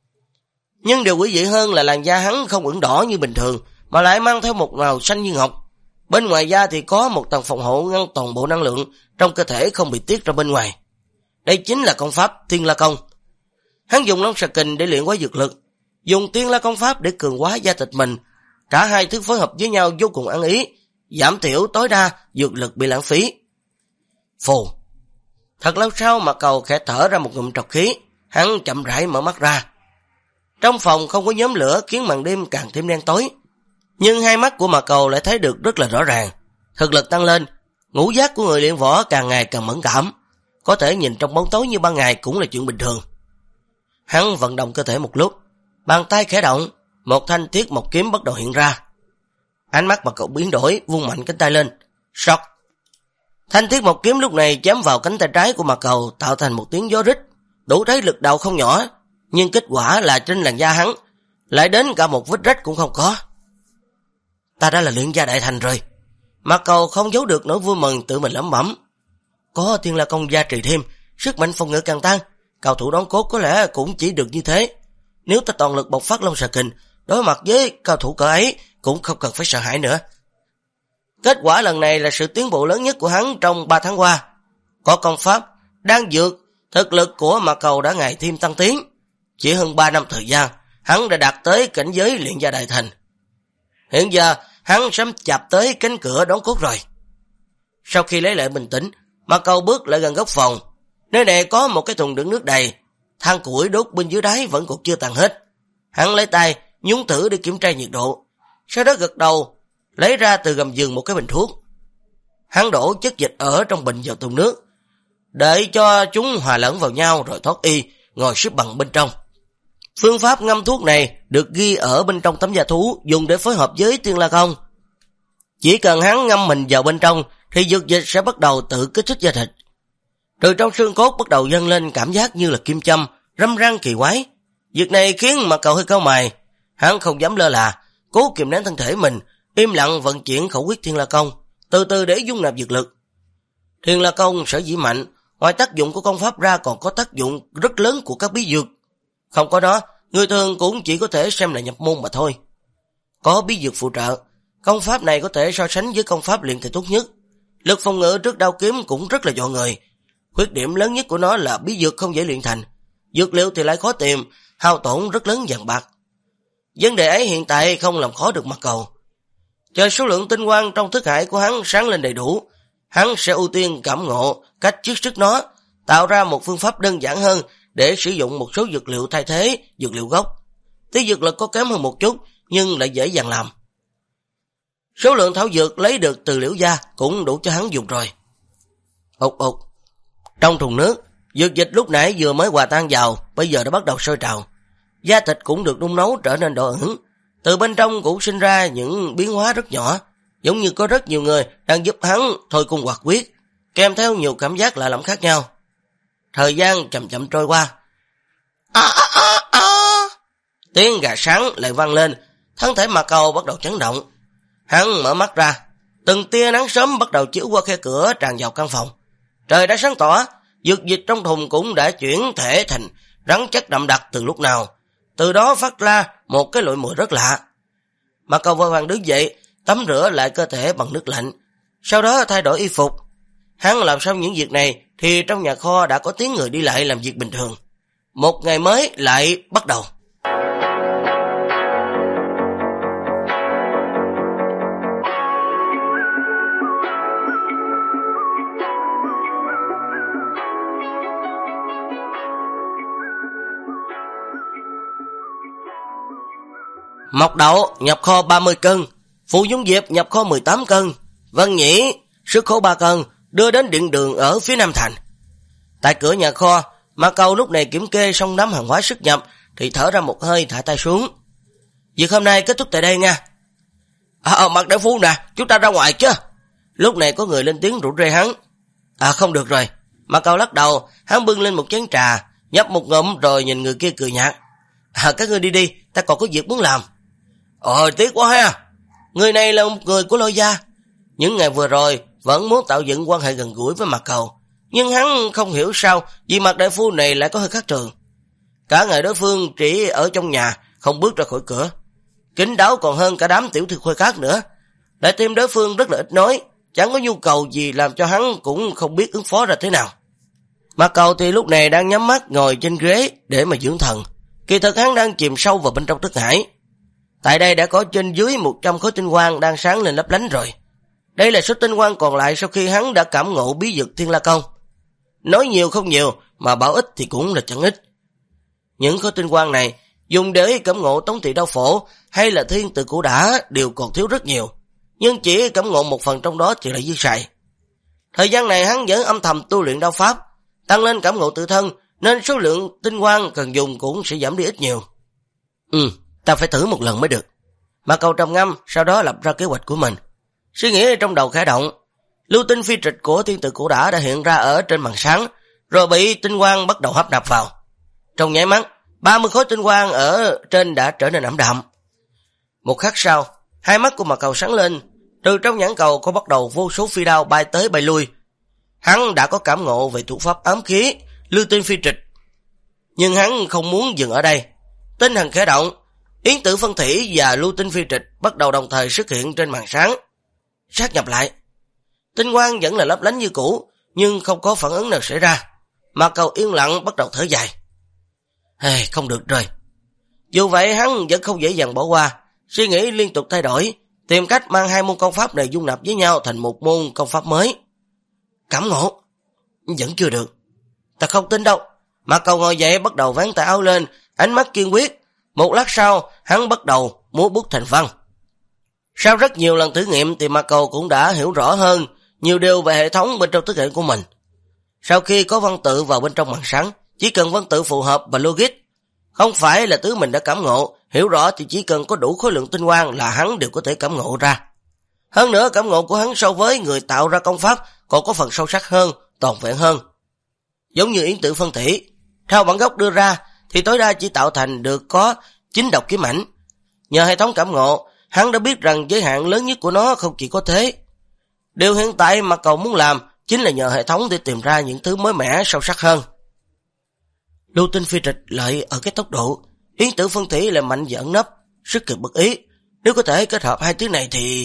Nhưng điều quý vị hơn là làn da hắn không ửng đỏ như bình thường, mà lại mang theo một màu xanh như ngọc. Bên ngoài da thì có một tầng phòng hộ ngăn toàn bộ năng lượng trong cơ thể không bị tiết ra bên ngoài. Đây chính là công pháp Thiên La Công. Hắn dùng Long Xà Kình để luyện hóa dược lực, dùng Thiên La Công pháp để cường hóa da thịt mình. Cả hai thứ phối hợp với nhau vô cùng ăn ý, giảm thiểu tối đa dược lực bị lãng phí. Phù. Thật lâu sau Mạc Cầu khẽ thở ra một ngụm trọc khí, hắn chậm rãi mở mắt ra. Trong phòng không có nhóm lửa khiến màn đêm càng thêm đen tối, nhưng hai mắt của Mạc Cầu lại thấy được rất là rõ ràng. Thực lực tăng lên, ngũ giác của người luyện võ càng ngày càng mẫn cảm, có thể nhìn trong bóng tối như ban ngày cũng là chuyện bình thường. Hắn vận động cơ thể một lúc, bàn tay khẽ động, một thanh thiết mộc kiếm bắt đầu hiện ra. Ánh mắt Mạc Cầu biến đổi, vung mạnh cánh tay lên. Sọc. Thanh thiết mộc kiếm lúc này chém vào cánh tay trái của Mạc Cầu, tạo thành một tiếng gió rít, đủ thấy lực đạo không nhỏ, nhưng kết quả là trên làn da hắn lại đến cả một vết rách cũng không có. Ta đã là luyện gia đại thành rồi. Mạc Cầu không giấu được nỗi vui mừng, tự mình lẩm bẩm. Có Thiên La Công gia trì thêm, sức mạnh phòng ngự càng tăng, cao thủ đón cốt có lẽ cũng chỉ được như thế. Nếu ta toàn lực bộc phát Long Xà Kình, đối mặt với cao thủ cỡ ấy cũng không cần phải sợ hãi nữa. Kết quả lần này là sự tiến bộ lớn nhất của hắn trong 3 tháng qua. Có công pháp, đan dược, thực lực của Mạc Cầu đã ngày thêm tăng tiến. Chỉ hơn 3 năm thời gian, hắn đã đạt tới cảnh giới luyện gia đại thành. Hiện giờ, hắn sắp chạm tới cánh cửa đón cốt rồi. Sau khi lấy lại bình tĩnh, Mạc Cầu bước lại gần góc phòng. Nơi này có một cái thùng đựng nước đầy, than củi đốt bên dưới đáy vẫn còn chưa tàn hết. Hắn lấy tay nhúng thử để kiểm tra nhiệt độ, sau đó gật đầu, lấy ra từ gầm giường một cái bình thuốc. Hắn đổ chất dịch ở trong bình vào thùng nước, đợi cho chúng hòa lẫn vào nhau rồi thoát y, ngồi xếp bằng bên trong. Phương pháp ngâm thuốc này được ghi ở bên trong tấm da thú, dùng để phối hợp với Thiên La Công. Chỉ cần hắn ngâm mình vào bên trong thì dược dịch sẽ bắt đầu tự kích thích da thịt. Từ trong xương cốt bắt đầu dâng lên cảm giác như là kim châm, râm ran kỳ quái. Việc này khiến Mạc Cầu hơi cau mày. Hắn không dám lơ là, cố kiềm nén thân thể mình, im lặng vận chuyển khẩu quyết Thiên La Công, từ từ để dung nạp dược lực. Thiên La Công sở dĩ mạnh, ngoài tác dụng của công pháp ra còn có tác dụng rất lớn của các bí dược. Không có đó, người thường cũng chỉ có thể xem là nhập môn mà thôi. Có bí dược phụ trợ, công pháp này có thể so sánh với công pháp luyện thể tốt nhất. Lực phòng ngự trước đao kiếm cũng rất là dọa người. Khuyết điểm lớn nhất của nó là bí dược không dễ luyện thành, dược liệu thì lại khó tìm, hao tổn rất lớn vàng bạc. Vấn đề ấy hiện tại không làm khó được Mạc Cầu. Chờ số lượng tinh quang trong thức hải của hắn sáng lên đầy đủ, hắn sẽ ưu tiên cảm ngộ cách chiết xuất nó, tạo ra một phương pháp đơn giản hơn để sử dụng một số dược liệu thay thế dược liệu gốc. Tuy dược lực có kém hơn một chút nhưng lại dễ dàng làm. Số lượng thảo dược lấy được từ Liễu gia cũng đủ cho hắn dùng rồi. Ụt ụt. Trong thùng nước, dược dịch lúc nãy vừa mới hòa tan vào, bây giờ đã bắt đầu sôi trào. Da thịt cũng được đun nấu trở nên đỏ ửng. Từ bên trong cũng sinh ra những biến hóa rất nhỏ, giống như có rất nhiều người đang giúp hắn thôi cung hoạt quyết, kèm theo nhiều cảm giác lạ lẫm khác nhau. Thời gian chậm chậm trôi qua. Tiếng gà sáng lại vang lên, thân thể Mạc Cầu bắt đầu chấn động. Hắn mở mắt ra, từng tia nắng sớm bắt đầu chiếu qua khe cửa tràn vào căn phòng. Trời đã sáng tỏ, dược dịch trong thùng cũng đã chuyển thể thành rắn chất đậm đặc từ lúc nào. Từ đó phát ra một cái loại mùi rất lạ. Mạc Cầu vội vàng đứng dậy, tắm rửa lại cơ thể bằng nước lạnh, sau đó thay đổi y phục. Hắn làm xong những việc này thì trong nhà kho đã có tiếng người đi lại làm việc bình thường. Một ngày mới lại bắt đầu. Mộc Đậu nhập kho 30 cân, Phù Dung Diệp nhập kho 18 cân, Vân Nhĩ sức khố 3 cân đưa đến điện đường ở phía Nam Thành. Tại cửa nhà kho, Mạc Cầu lúc này kiểm kê xong đám hàng hóa xuất nhập thì thở ra một hơi, thả tay xuống. Việc hôm nay kết thúc tại đây nha. Mạc đại phu nè, chúng ta ra ngoài chứ. Lúc này có người lên tiếng rủ rê hắn. Không được rồi. Mạc Cầu lắc đầu, hắn bưng lên một chén trà, nhấp một ngụm rồi nhìn người kia cười nhạt. Các ngươi đi đi, ta còn có việc muốn làm. Tiếc quá ha. Người này là một người của Lôi gia. Những ngày vừa rồi vẫn muốn tạo dựng quan hệ gần gũi với Mạc Cầu, nhưng hắn không hiểu sao vì Mạc đại phu này lại có hơi khác thường. Cả ngày đối phương chỉ ở trong nhà, không bước ra khỏi cửa. Kính đáo còn hơn cả đám tiểu thư khuê khác nữa. Lại thêm đối phương rất là ít nói, chẳng có nhu cầu gì làm cho hắn cũng không biết ứng phó ra thế nào. Mạc Cầu thì lúc này đang nhắm mắt ngồi trên ghế để mà dưỡng thần. Kỳ thực hắn đang chìm sâu vào bên trong thức hải. Tại đây đã có trên dưới 100 khối tinh quang đang sáng lên lấp lánh rồi. Đây là số tinh quang còn lại sau khi hắn đã cảm ngộ bí dược Thiên La Công. Nói nhiều không nhiều, mà bảo ít thì cũng là chẳng ít. Những khối tinh quang này dùng để cảm ngộ Tống Thị Đao Phổ hay là Thiên Tự Cũ Đả đều còn thiếu rất nhiều, nhưng chỉ cảm ngộ một phần trong đó thì lại dư xài. Thời gian này hắn vẫn âm thầm tu luyện đao pháp, tăng lên cảm ngộ tự thân, nên số lượng tinh quang cần dùng cũng sẽ giảm đi ít nhiều. Ta phải thử một lần mới được. Mạc Cầu trầm ngâm, sau đó lập ra kế hoạch của mình. Suy nghĩ trong đầu khẽ động, lưu tinh phi trịch của thiên tự cổ đã hiện ra ở trên màn sáng, rồi bị tinh quang bắt đầu hấp nạp vào. Trong nháy mắt, 30 khối tinh quang ở trên đã trở nên ảm đạm. Một khắc sau, hai mắt của Mạc Cầu sáng lên, từ trong nhãn cầu có bắt đầu vô số phi đao bay tới bay lui. Hắn đã có cảm ngộ về thủ pháp ám khí lưu tinh phi trịch, nhưng hắn không muốn dừng ở đây. Tinh thần khẽ động, yến tử phân thủy và lưu tinh phi trịch bắt đầu đồng thời xuất hiện trên màn sáng, sát nhập lại. Tinh quang vẫn là lấp lánh như cũ, nhưng không có phản ứng nào xảy ra. Mạc Cầu yên lặng bắt đầu thở dài. Không được rồi. Dù vậy hắn vẫn không dễ dàng bỏ qua, suy nghĩ liên tục thay đổi, tìm cách mang hai môn công pháp này dung nạp với nhau thành một môn công pháp mới. Cảm ngộ vẫn chưa được. Ta không tin đâu. Mạc Cầu ngồi dậy bắt đầu vén tay áo lên, ánh mắt kiên quyết. Một lát sau, hắn bắt đầu múa bút thành văn. Sau rất nhiều lần thử nghiệm thì Mạc Cầu cũng đã hiểu rõ hơn nhiều điều về hệ thống bên trong thức hệ của mình. Sau khi có văn tự vào bên trong màn sáng, chỉ cần văn tự phù hợp và logic, không phải là thứ mình đã cảm ngộ, hiểu rõ thì chỉ cần có đủ khối lượng tinh quang là hắn đều có thể cảm ngộ ra. Hơn nữa cảm ngộ của hắn so với người tạo ra công pháp còn có phần sâu sắc hơn, toàn vẹn hơn. Giống như yến tử phân thủy, theo bản gốc đưa ra thì tối đa chỉ tạo thành được có 9 độc kiếm ảnh. Nhờ hệ thống cảm ngộ, hắn đã biết rằng giới hạn lớn nhất của nó không chỉ có thế. Điều hiện tại mà cậu muốn làm chính là nhờ hệ thống để tìm ra những thứ mới mẻ sâu sắc hơn. Lưu tinh phi trịch lợi ở cái tốc độ, yến tử phân thủy là mạnh và ẩn nấp, sức cực bất ý. Nếu có thể kết hợp hai thứ này thì...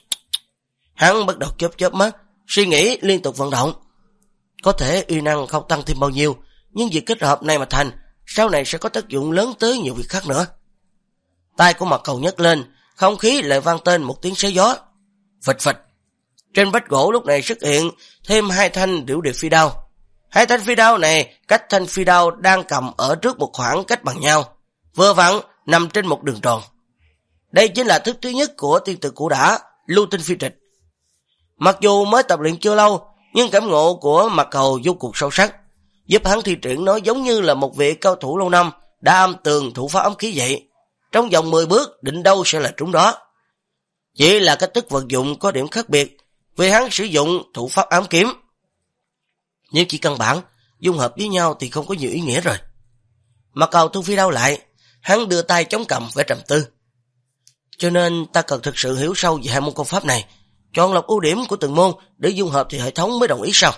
Hắn bắt đầu chớp mắt, suy nghĩ liên tục vận động. Có thể uy năng không tăng thêm bao nhiêu, nhưng việc kết hợp này mà thành, sau này sẽ có tác dụng lớn tới nhiều việc khác nữa. Tay của Mạc Cầu nhấc lên, không khí lại vang tên một tiếng xé gió. Phịch phịch. Trên vách gỗ lúc này xuất hiện thêm hai thanh điểu điệp phi đao. Hai thanh phi đao này cách thanh phi đao đang cầm ở trước một khoảng cách bằng nhau, vừa vặn nằm trên một đường tròn. Đây chính là thức thứ nhất của tiên tử cũ đã, lưu tinh phi trịch. Mặc dù mới tập luyện chưa lâu, nhưng cảm ngộ của Mạc Cầu vô cùng sâu sắc, giúp hắn thi triển nó giống như là một vị cao thủ lâu năm đã âm tường thủ pháp ám khí vậy. Trong vòng 10 bước định đâu sẽ là trúng đó. Chỉ là cách thức vận dụng có điểm khác biệt, vì hắn sử dụng thủ pháp ám kiếm. Nhưng chỉ căn bản dung hợp với nhau thì không có nhiều ý nghĩa rồi. Mạc Cầu thu phi đao lại, hắn đưa tay chống cằm vẻ trầm tư. Cho nên ta cần thực sự hiểu sâu về hai môn công pháp này, chọn lọc ưu điểm của từng môn để dung hợp thì hệ thống mới đồng ý sao?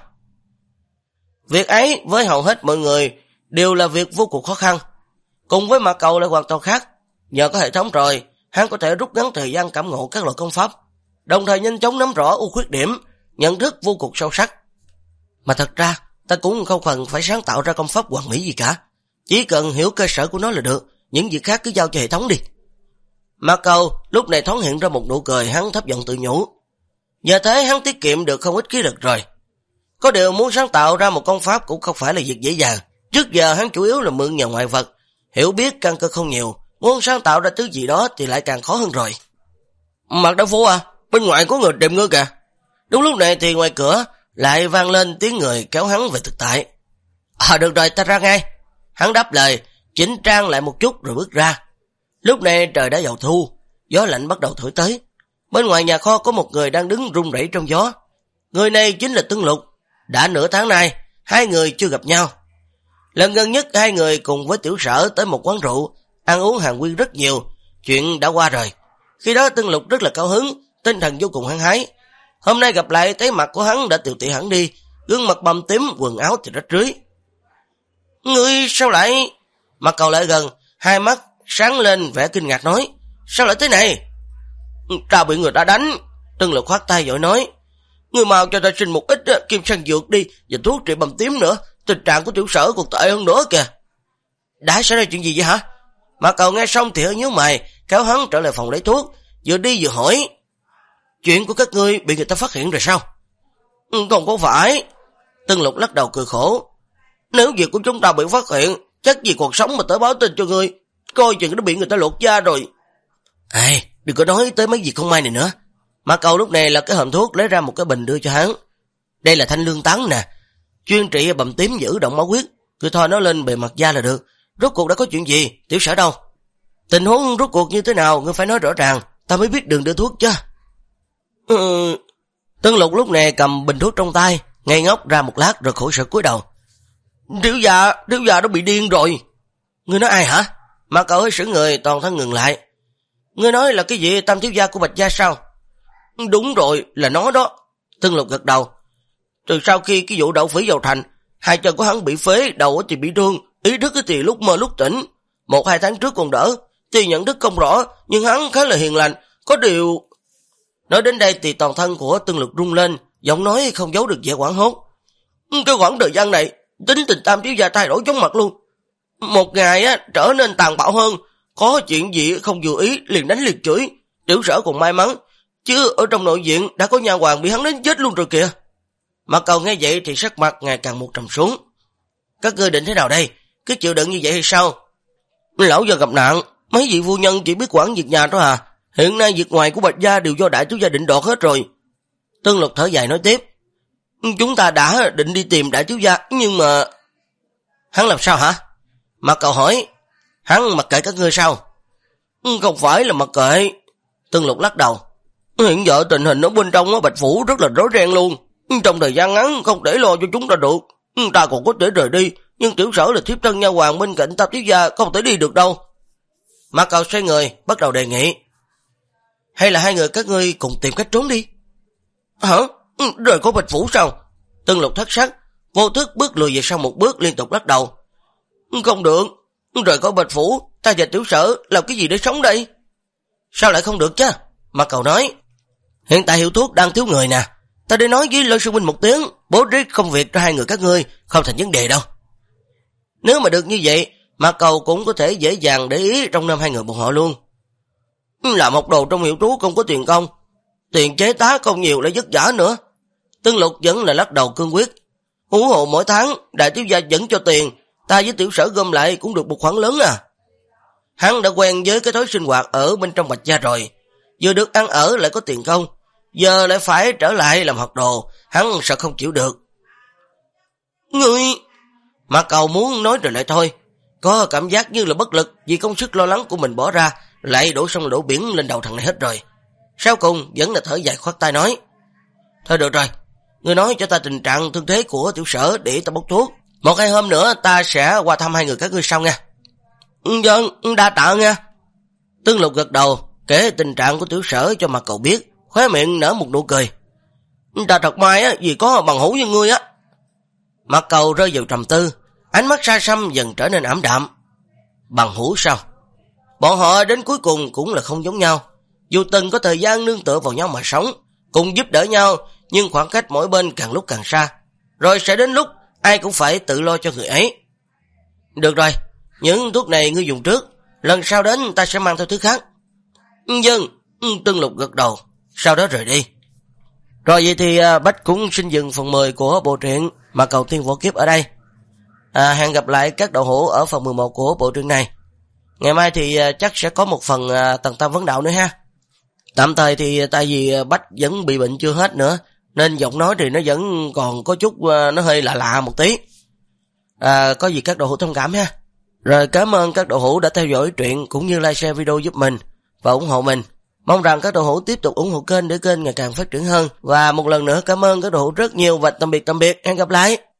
Việc ấy với hầu hết mọi người đều là việc vô cùng khó khăn. Cùng với Mạc Cầu lại hoàn toàn khác. Nhờ có hệ thống rồi, hắn có thể rút ngắn thời gian cảm ngộ các loại công pháp, đồng thời nhanh chóng nắm rõ ưu khuyết điểm, nhận thức vô cùng sâu sắc. Mà thật ra, ta cũng không cần phải sáng tạo ra công pháp hoàn mỹ gì cả. Chỉ cần hiểu cơ sở của nó là được, những việc khác cứ giao cho hệ thống đi. Mạc Cầu lúc này thoáng hiện ra một nụ cười, hắn thấp giọng tự nhủ. Nhờ thế hắn tiết kiệm được không ít khí lực rồi. Có điều muốn sáng tạo ra một công pháp cũng không phải là việc dễ dàng. Trước giờ hắn chủ yếu là mượn nhờ ngoại vật, hiểu biết căn cơ không nhiều, muốn sáng tạo ra thứ gì đó thì lại càng khó hơn rồi. Mạc Đại Phu à, bên ngoài có người tìm ngươi kìa. Đúng lúc này thì ngoài cửa lại vang lên tiếng người kéo hắn về thực tại. Được rồi, ta ra ngay. Hắn đáp lời, chỉnh trang lại một chút rồi bước ra. Lúc này trời đã vào thu, gió lạnh bắt đầu thổi tới. Bên ngoài nhà kho có một người đang đứng run rẩy trong gió. Người này chính là Tương Lục. Đã nửa tháng nay, hai người chưa gặp nhau. Lần gần nhất hai người cùng với Tiểu Sở tới một quán rượu, ăn uống hàng huyên rất nhiều, chuyện đã qua rồi. Khi đó Tương Lục rất là cao hứng, tinh thần vô cùng hăng hái. Hôm nay gặp lại thấy mặt của hắn đã tiều tụy hẳn đi, gương mặt bầm tím, quần áo thì rách rưới. Ngươi sao lại... Mạc Cầu lại gần, hai mắt sáng lên vẻ kinh ngạc nói, sao lại thế này? Ta bị người ta đánh. Tương Lục khoát tay vội nói, ngươi mau cho ta xin một ít kim sang dược đi, và thuốc trị bầm tím nữa, tình trạng của Tiểu Sở còn tệ hơn nữa kìa. Đã xảy ra chuyện gì vậy hả? Mạc Cầu nghe xong thì hơi nhíu mày, kéo hắn trở lại phòng lấy thuốc, vừa đi vừa hỏi, chuyện của các ngươi bị người ta phát hiện rồi sao? Không có phải. Tương Lục lắc đầu cười khổ, nếu việc của chúng ta bị phát hiện, chắc gì còn sống mà tới báo tin cho ngươi, coi chừng nó bị người ta lột da rồi. Đừng có nói tới mấy việc không may này nữa. Mạc Cầu lúc này là cái hòm thuốc lấy ra một cái bình đưa cho hắn. Đây là thanh lương tán nè, chuyên trị bầm tím giữ động máu huyết, cứ thoa nó lên bề mặt da là được. Rốt cuộc đã có chuyện gì? Tiểu Sở đâu? Tình huống rốt cuộc như thế nào? Ngươi phải nói rõ ràng, ta mới biết đường đưa thuốc chứ. Tân Lục lúc này cầm bình thuốc trong tay, ngây ngốc ra một lát rồi khổ sở cúi đầu. Tiểu già nó bị điên rồi. Ngươi nói ai hả? Mà cậu hơi sững người, toàn thân ngừng lại. Ngươi nói là cái gì, Tam thiếu gia của Bạch gia sao? Đúng rồi, là nó đó. Tân Lục gật đầu. Từ sau khi cái vụ đậu phỉ vào thành, hai chân của hắn bị phế, đầu thì bị thương, ý thức thì lúc mơ lúc tỉnh. 1-2 tháng trước còn đỡ, tuy nhận thức không rõ, nhưng hắn khá là hiền lành. Có điều... Nói đến đây thì toàn thân của Tân Lục rung lên, giọng nói không giấu được vẻ hoảng hốt. Cái khoảng thời gian này, tính tình Tam thiếu gia thay đổi chóng mặt luôn. Một ngày trở nên tàn bạo hơn, có chuyện gì không vừa ý liền đánh liền chửi. Tiểu Sở còn may mắn, chứ ở trong nội viện đã có nha hoàn bị hắn đánh chết luôn rồi kìa. Mà Cầu nghe vậy thì sắc mặt ngày càng một trầm xuống. Các ngươi định thế nào đây? Cứ chịu đựng như vậy hay sao? Lão giờ gặp nạn, mấy vị phu nhân chỉ biết quản việc nhà đó à? Hiện nay việc ngoài của Bạch gia đều do đại thiếu gia định đoạt hết rồi. Tân Lục thở dài nói tiếp. Chúng ta đã định đi tìm đại thiếu gia, nhưng mà... Hắn làm sao hả? Mà Cầu hỏi. Hắn mặc kệ các ngươi sao? Không phải là mặc kệ. Tân Lục lắc đầu. Hiện giờ tình hình ở bên trong Bạch Phủ rất là rối ren luôn. Trong thời gian ngắn không để lo cho chúng ta được. Ta còn có thể rời đi, nhưng Tiểu Sở là thiếp thân nha hoàn bên cạnh Tam thiếu gia, không thể đi được đâu. Mà Cầu xoay người, bắt đầu đề nghị. Hay là hai người các ngươi cùng tìm cách trốn đi? Hả? Rời khỏi Bạch Phủ sao? Tân Lục thất sắc, vô thức bước lùi về sau một bước, liên tục lắc đầu. Không được, rời khỏi Bạch Phủ, ta và Tiểu Sở làm cái gì để sống đây? Sao lại không được chứ? Mà Cầu nói. Hiện tại hiệu thuốc đang thiếu người nè, ta đi nói với Lôi Sư Minh một tiếng, bố trí công việc cho hai người các ngươi, không thành vấn đề đâu. Nếu mà được như vậy, mà Cầu cũng có thể dễ dàng để ý trong năm hai người bọn họ luôn. Làm học đồ trong hiệu thuốc không có tiền công, tiền chế tá không nhiều lại vất vả nữa. Tân Lục vẫn là lắc đầu cương quyết. Hú hộ mỗi tháng đại thiếu gia dẫn cho tiền, ta với Tiểu Sở gom lại cũng được một khoản lớn à. Hắn đã quen với cái thói sinh hoạt ở bên trong Bạch gia rồi, vừa được ăn ở lại có tiền công, giờ lại phải trở lại làm học đồ, hắn sợ không chịu được. Ngươi... Mà Cầu muốn nói rồi lại thôi, có cảm giác như là bất lực vì công sức lo lắng của mình bỏ ra lại đổ sông đổ biển lên đầu thằng này hết rồi. Sau cùng vẫn là thở dài khoát tay nói. Thôi được rồi, ngươi nói cho ta tình trạng thương thế của Tiểu Sở để ta bốc thuốc. 1-2 hôm nữa ta sẽ qua thăm hai người các ngươi sau nha. Vâng, đa tạ nha. Tân Lục gật đầu, kể tình trạng của Tiểu Sở cho mà Cầu biết, khóe miệng nở một nụ cười. Ta thật may vì có bằng hữu như ngươi á. Mặt Cầu rơi vào trầm tư, ánh mắt xa xăm dần trở nên ảm đạm. Bằng hữu sao? Bọn họ đến cuối cùng cũng là không giống nhau. Dù từng có thời gian nương tựa vào nhau mà sống, cùng giúp đỡ nhau, nhưng khoảng cách mỗi bên càng lúc càng xa. Rồi sẽ đến lúc ai cũng phải tự lo cho người ấy. Được rồi, những thuốc này ngươi dùng trước, lần sau đến ta sẽ mang theo thứ khác. Vâng, Tân Lục gật đầu, sau đó rời đi. Rồi vậy thì Bách cũng xin dừng phần 10 của bộ truyện Mà Cầu Thiên Võ Kiếp ở đây. Hẹn gặp lại các đậu hữu ở phần 11 của bộ truyện này. Ngày mai thì chắc sẽ có một phần Tần Tam Vấn Đạo nữa ha. Tạm thời thì tại vì Bách vẫn bị bệnh chưa hết nữa, nên giọng nói thì nó vẫn còn có chút nó hơi lạ lạ một tí. Có gì các đậu hữu thông cảm ha. Rồi cảm ơn các đậu hữu đã theo dõi truyện cũng như like share video giúp mình và ủng hộ mình. Mong rằng các đậu hữu tiếp tục ủng hộ kênh để kênh ngày càng phát triển hơn. Và một lần nữa cảm ơn các đậu hữu rất nhiều và tạm biệt, hẹn gặp lại.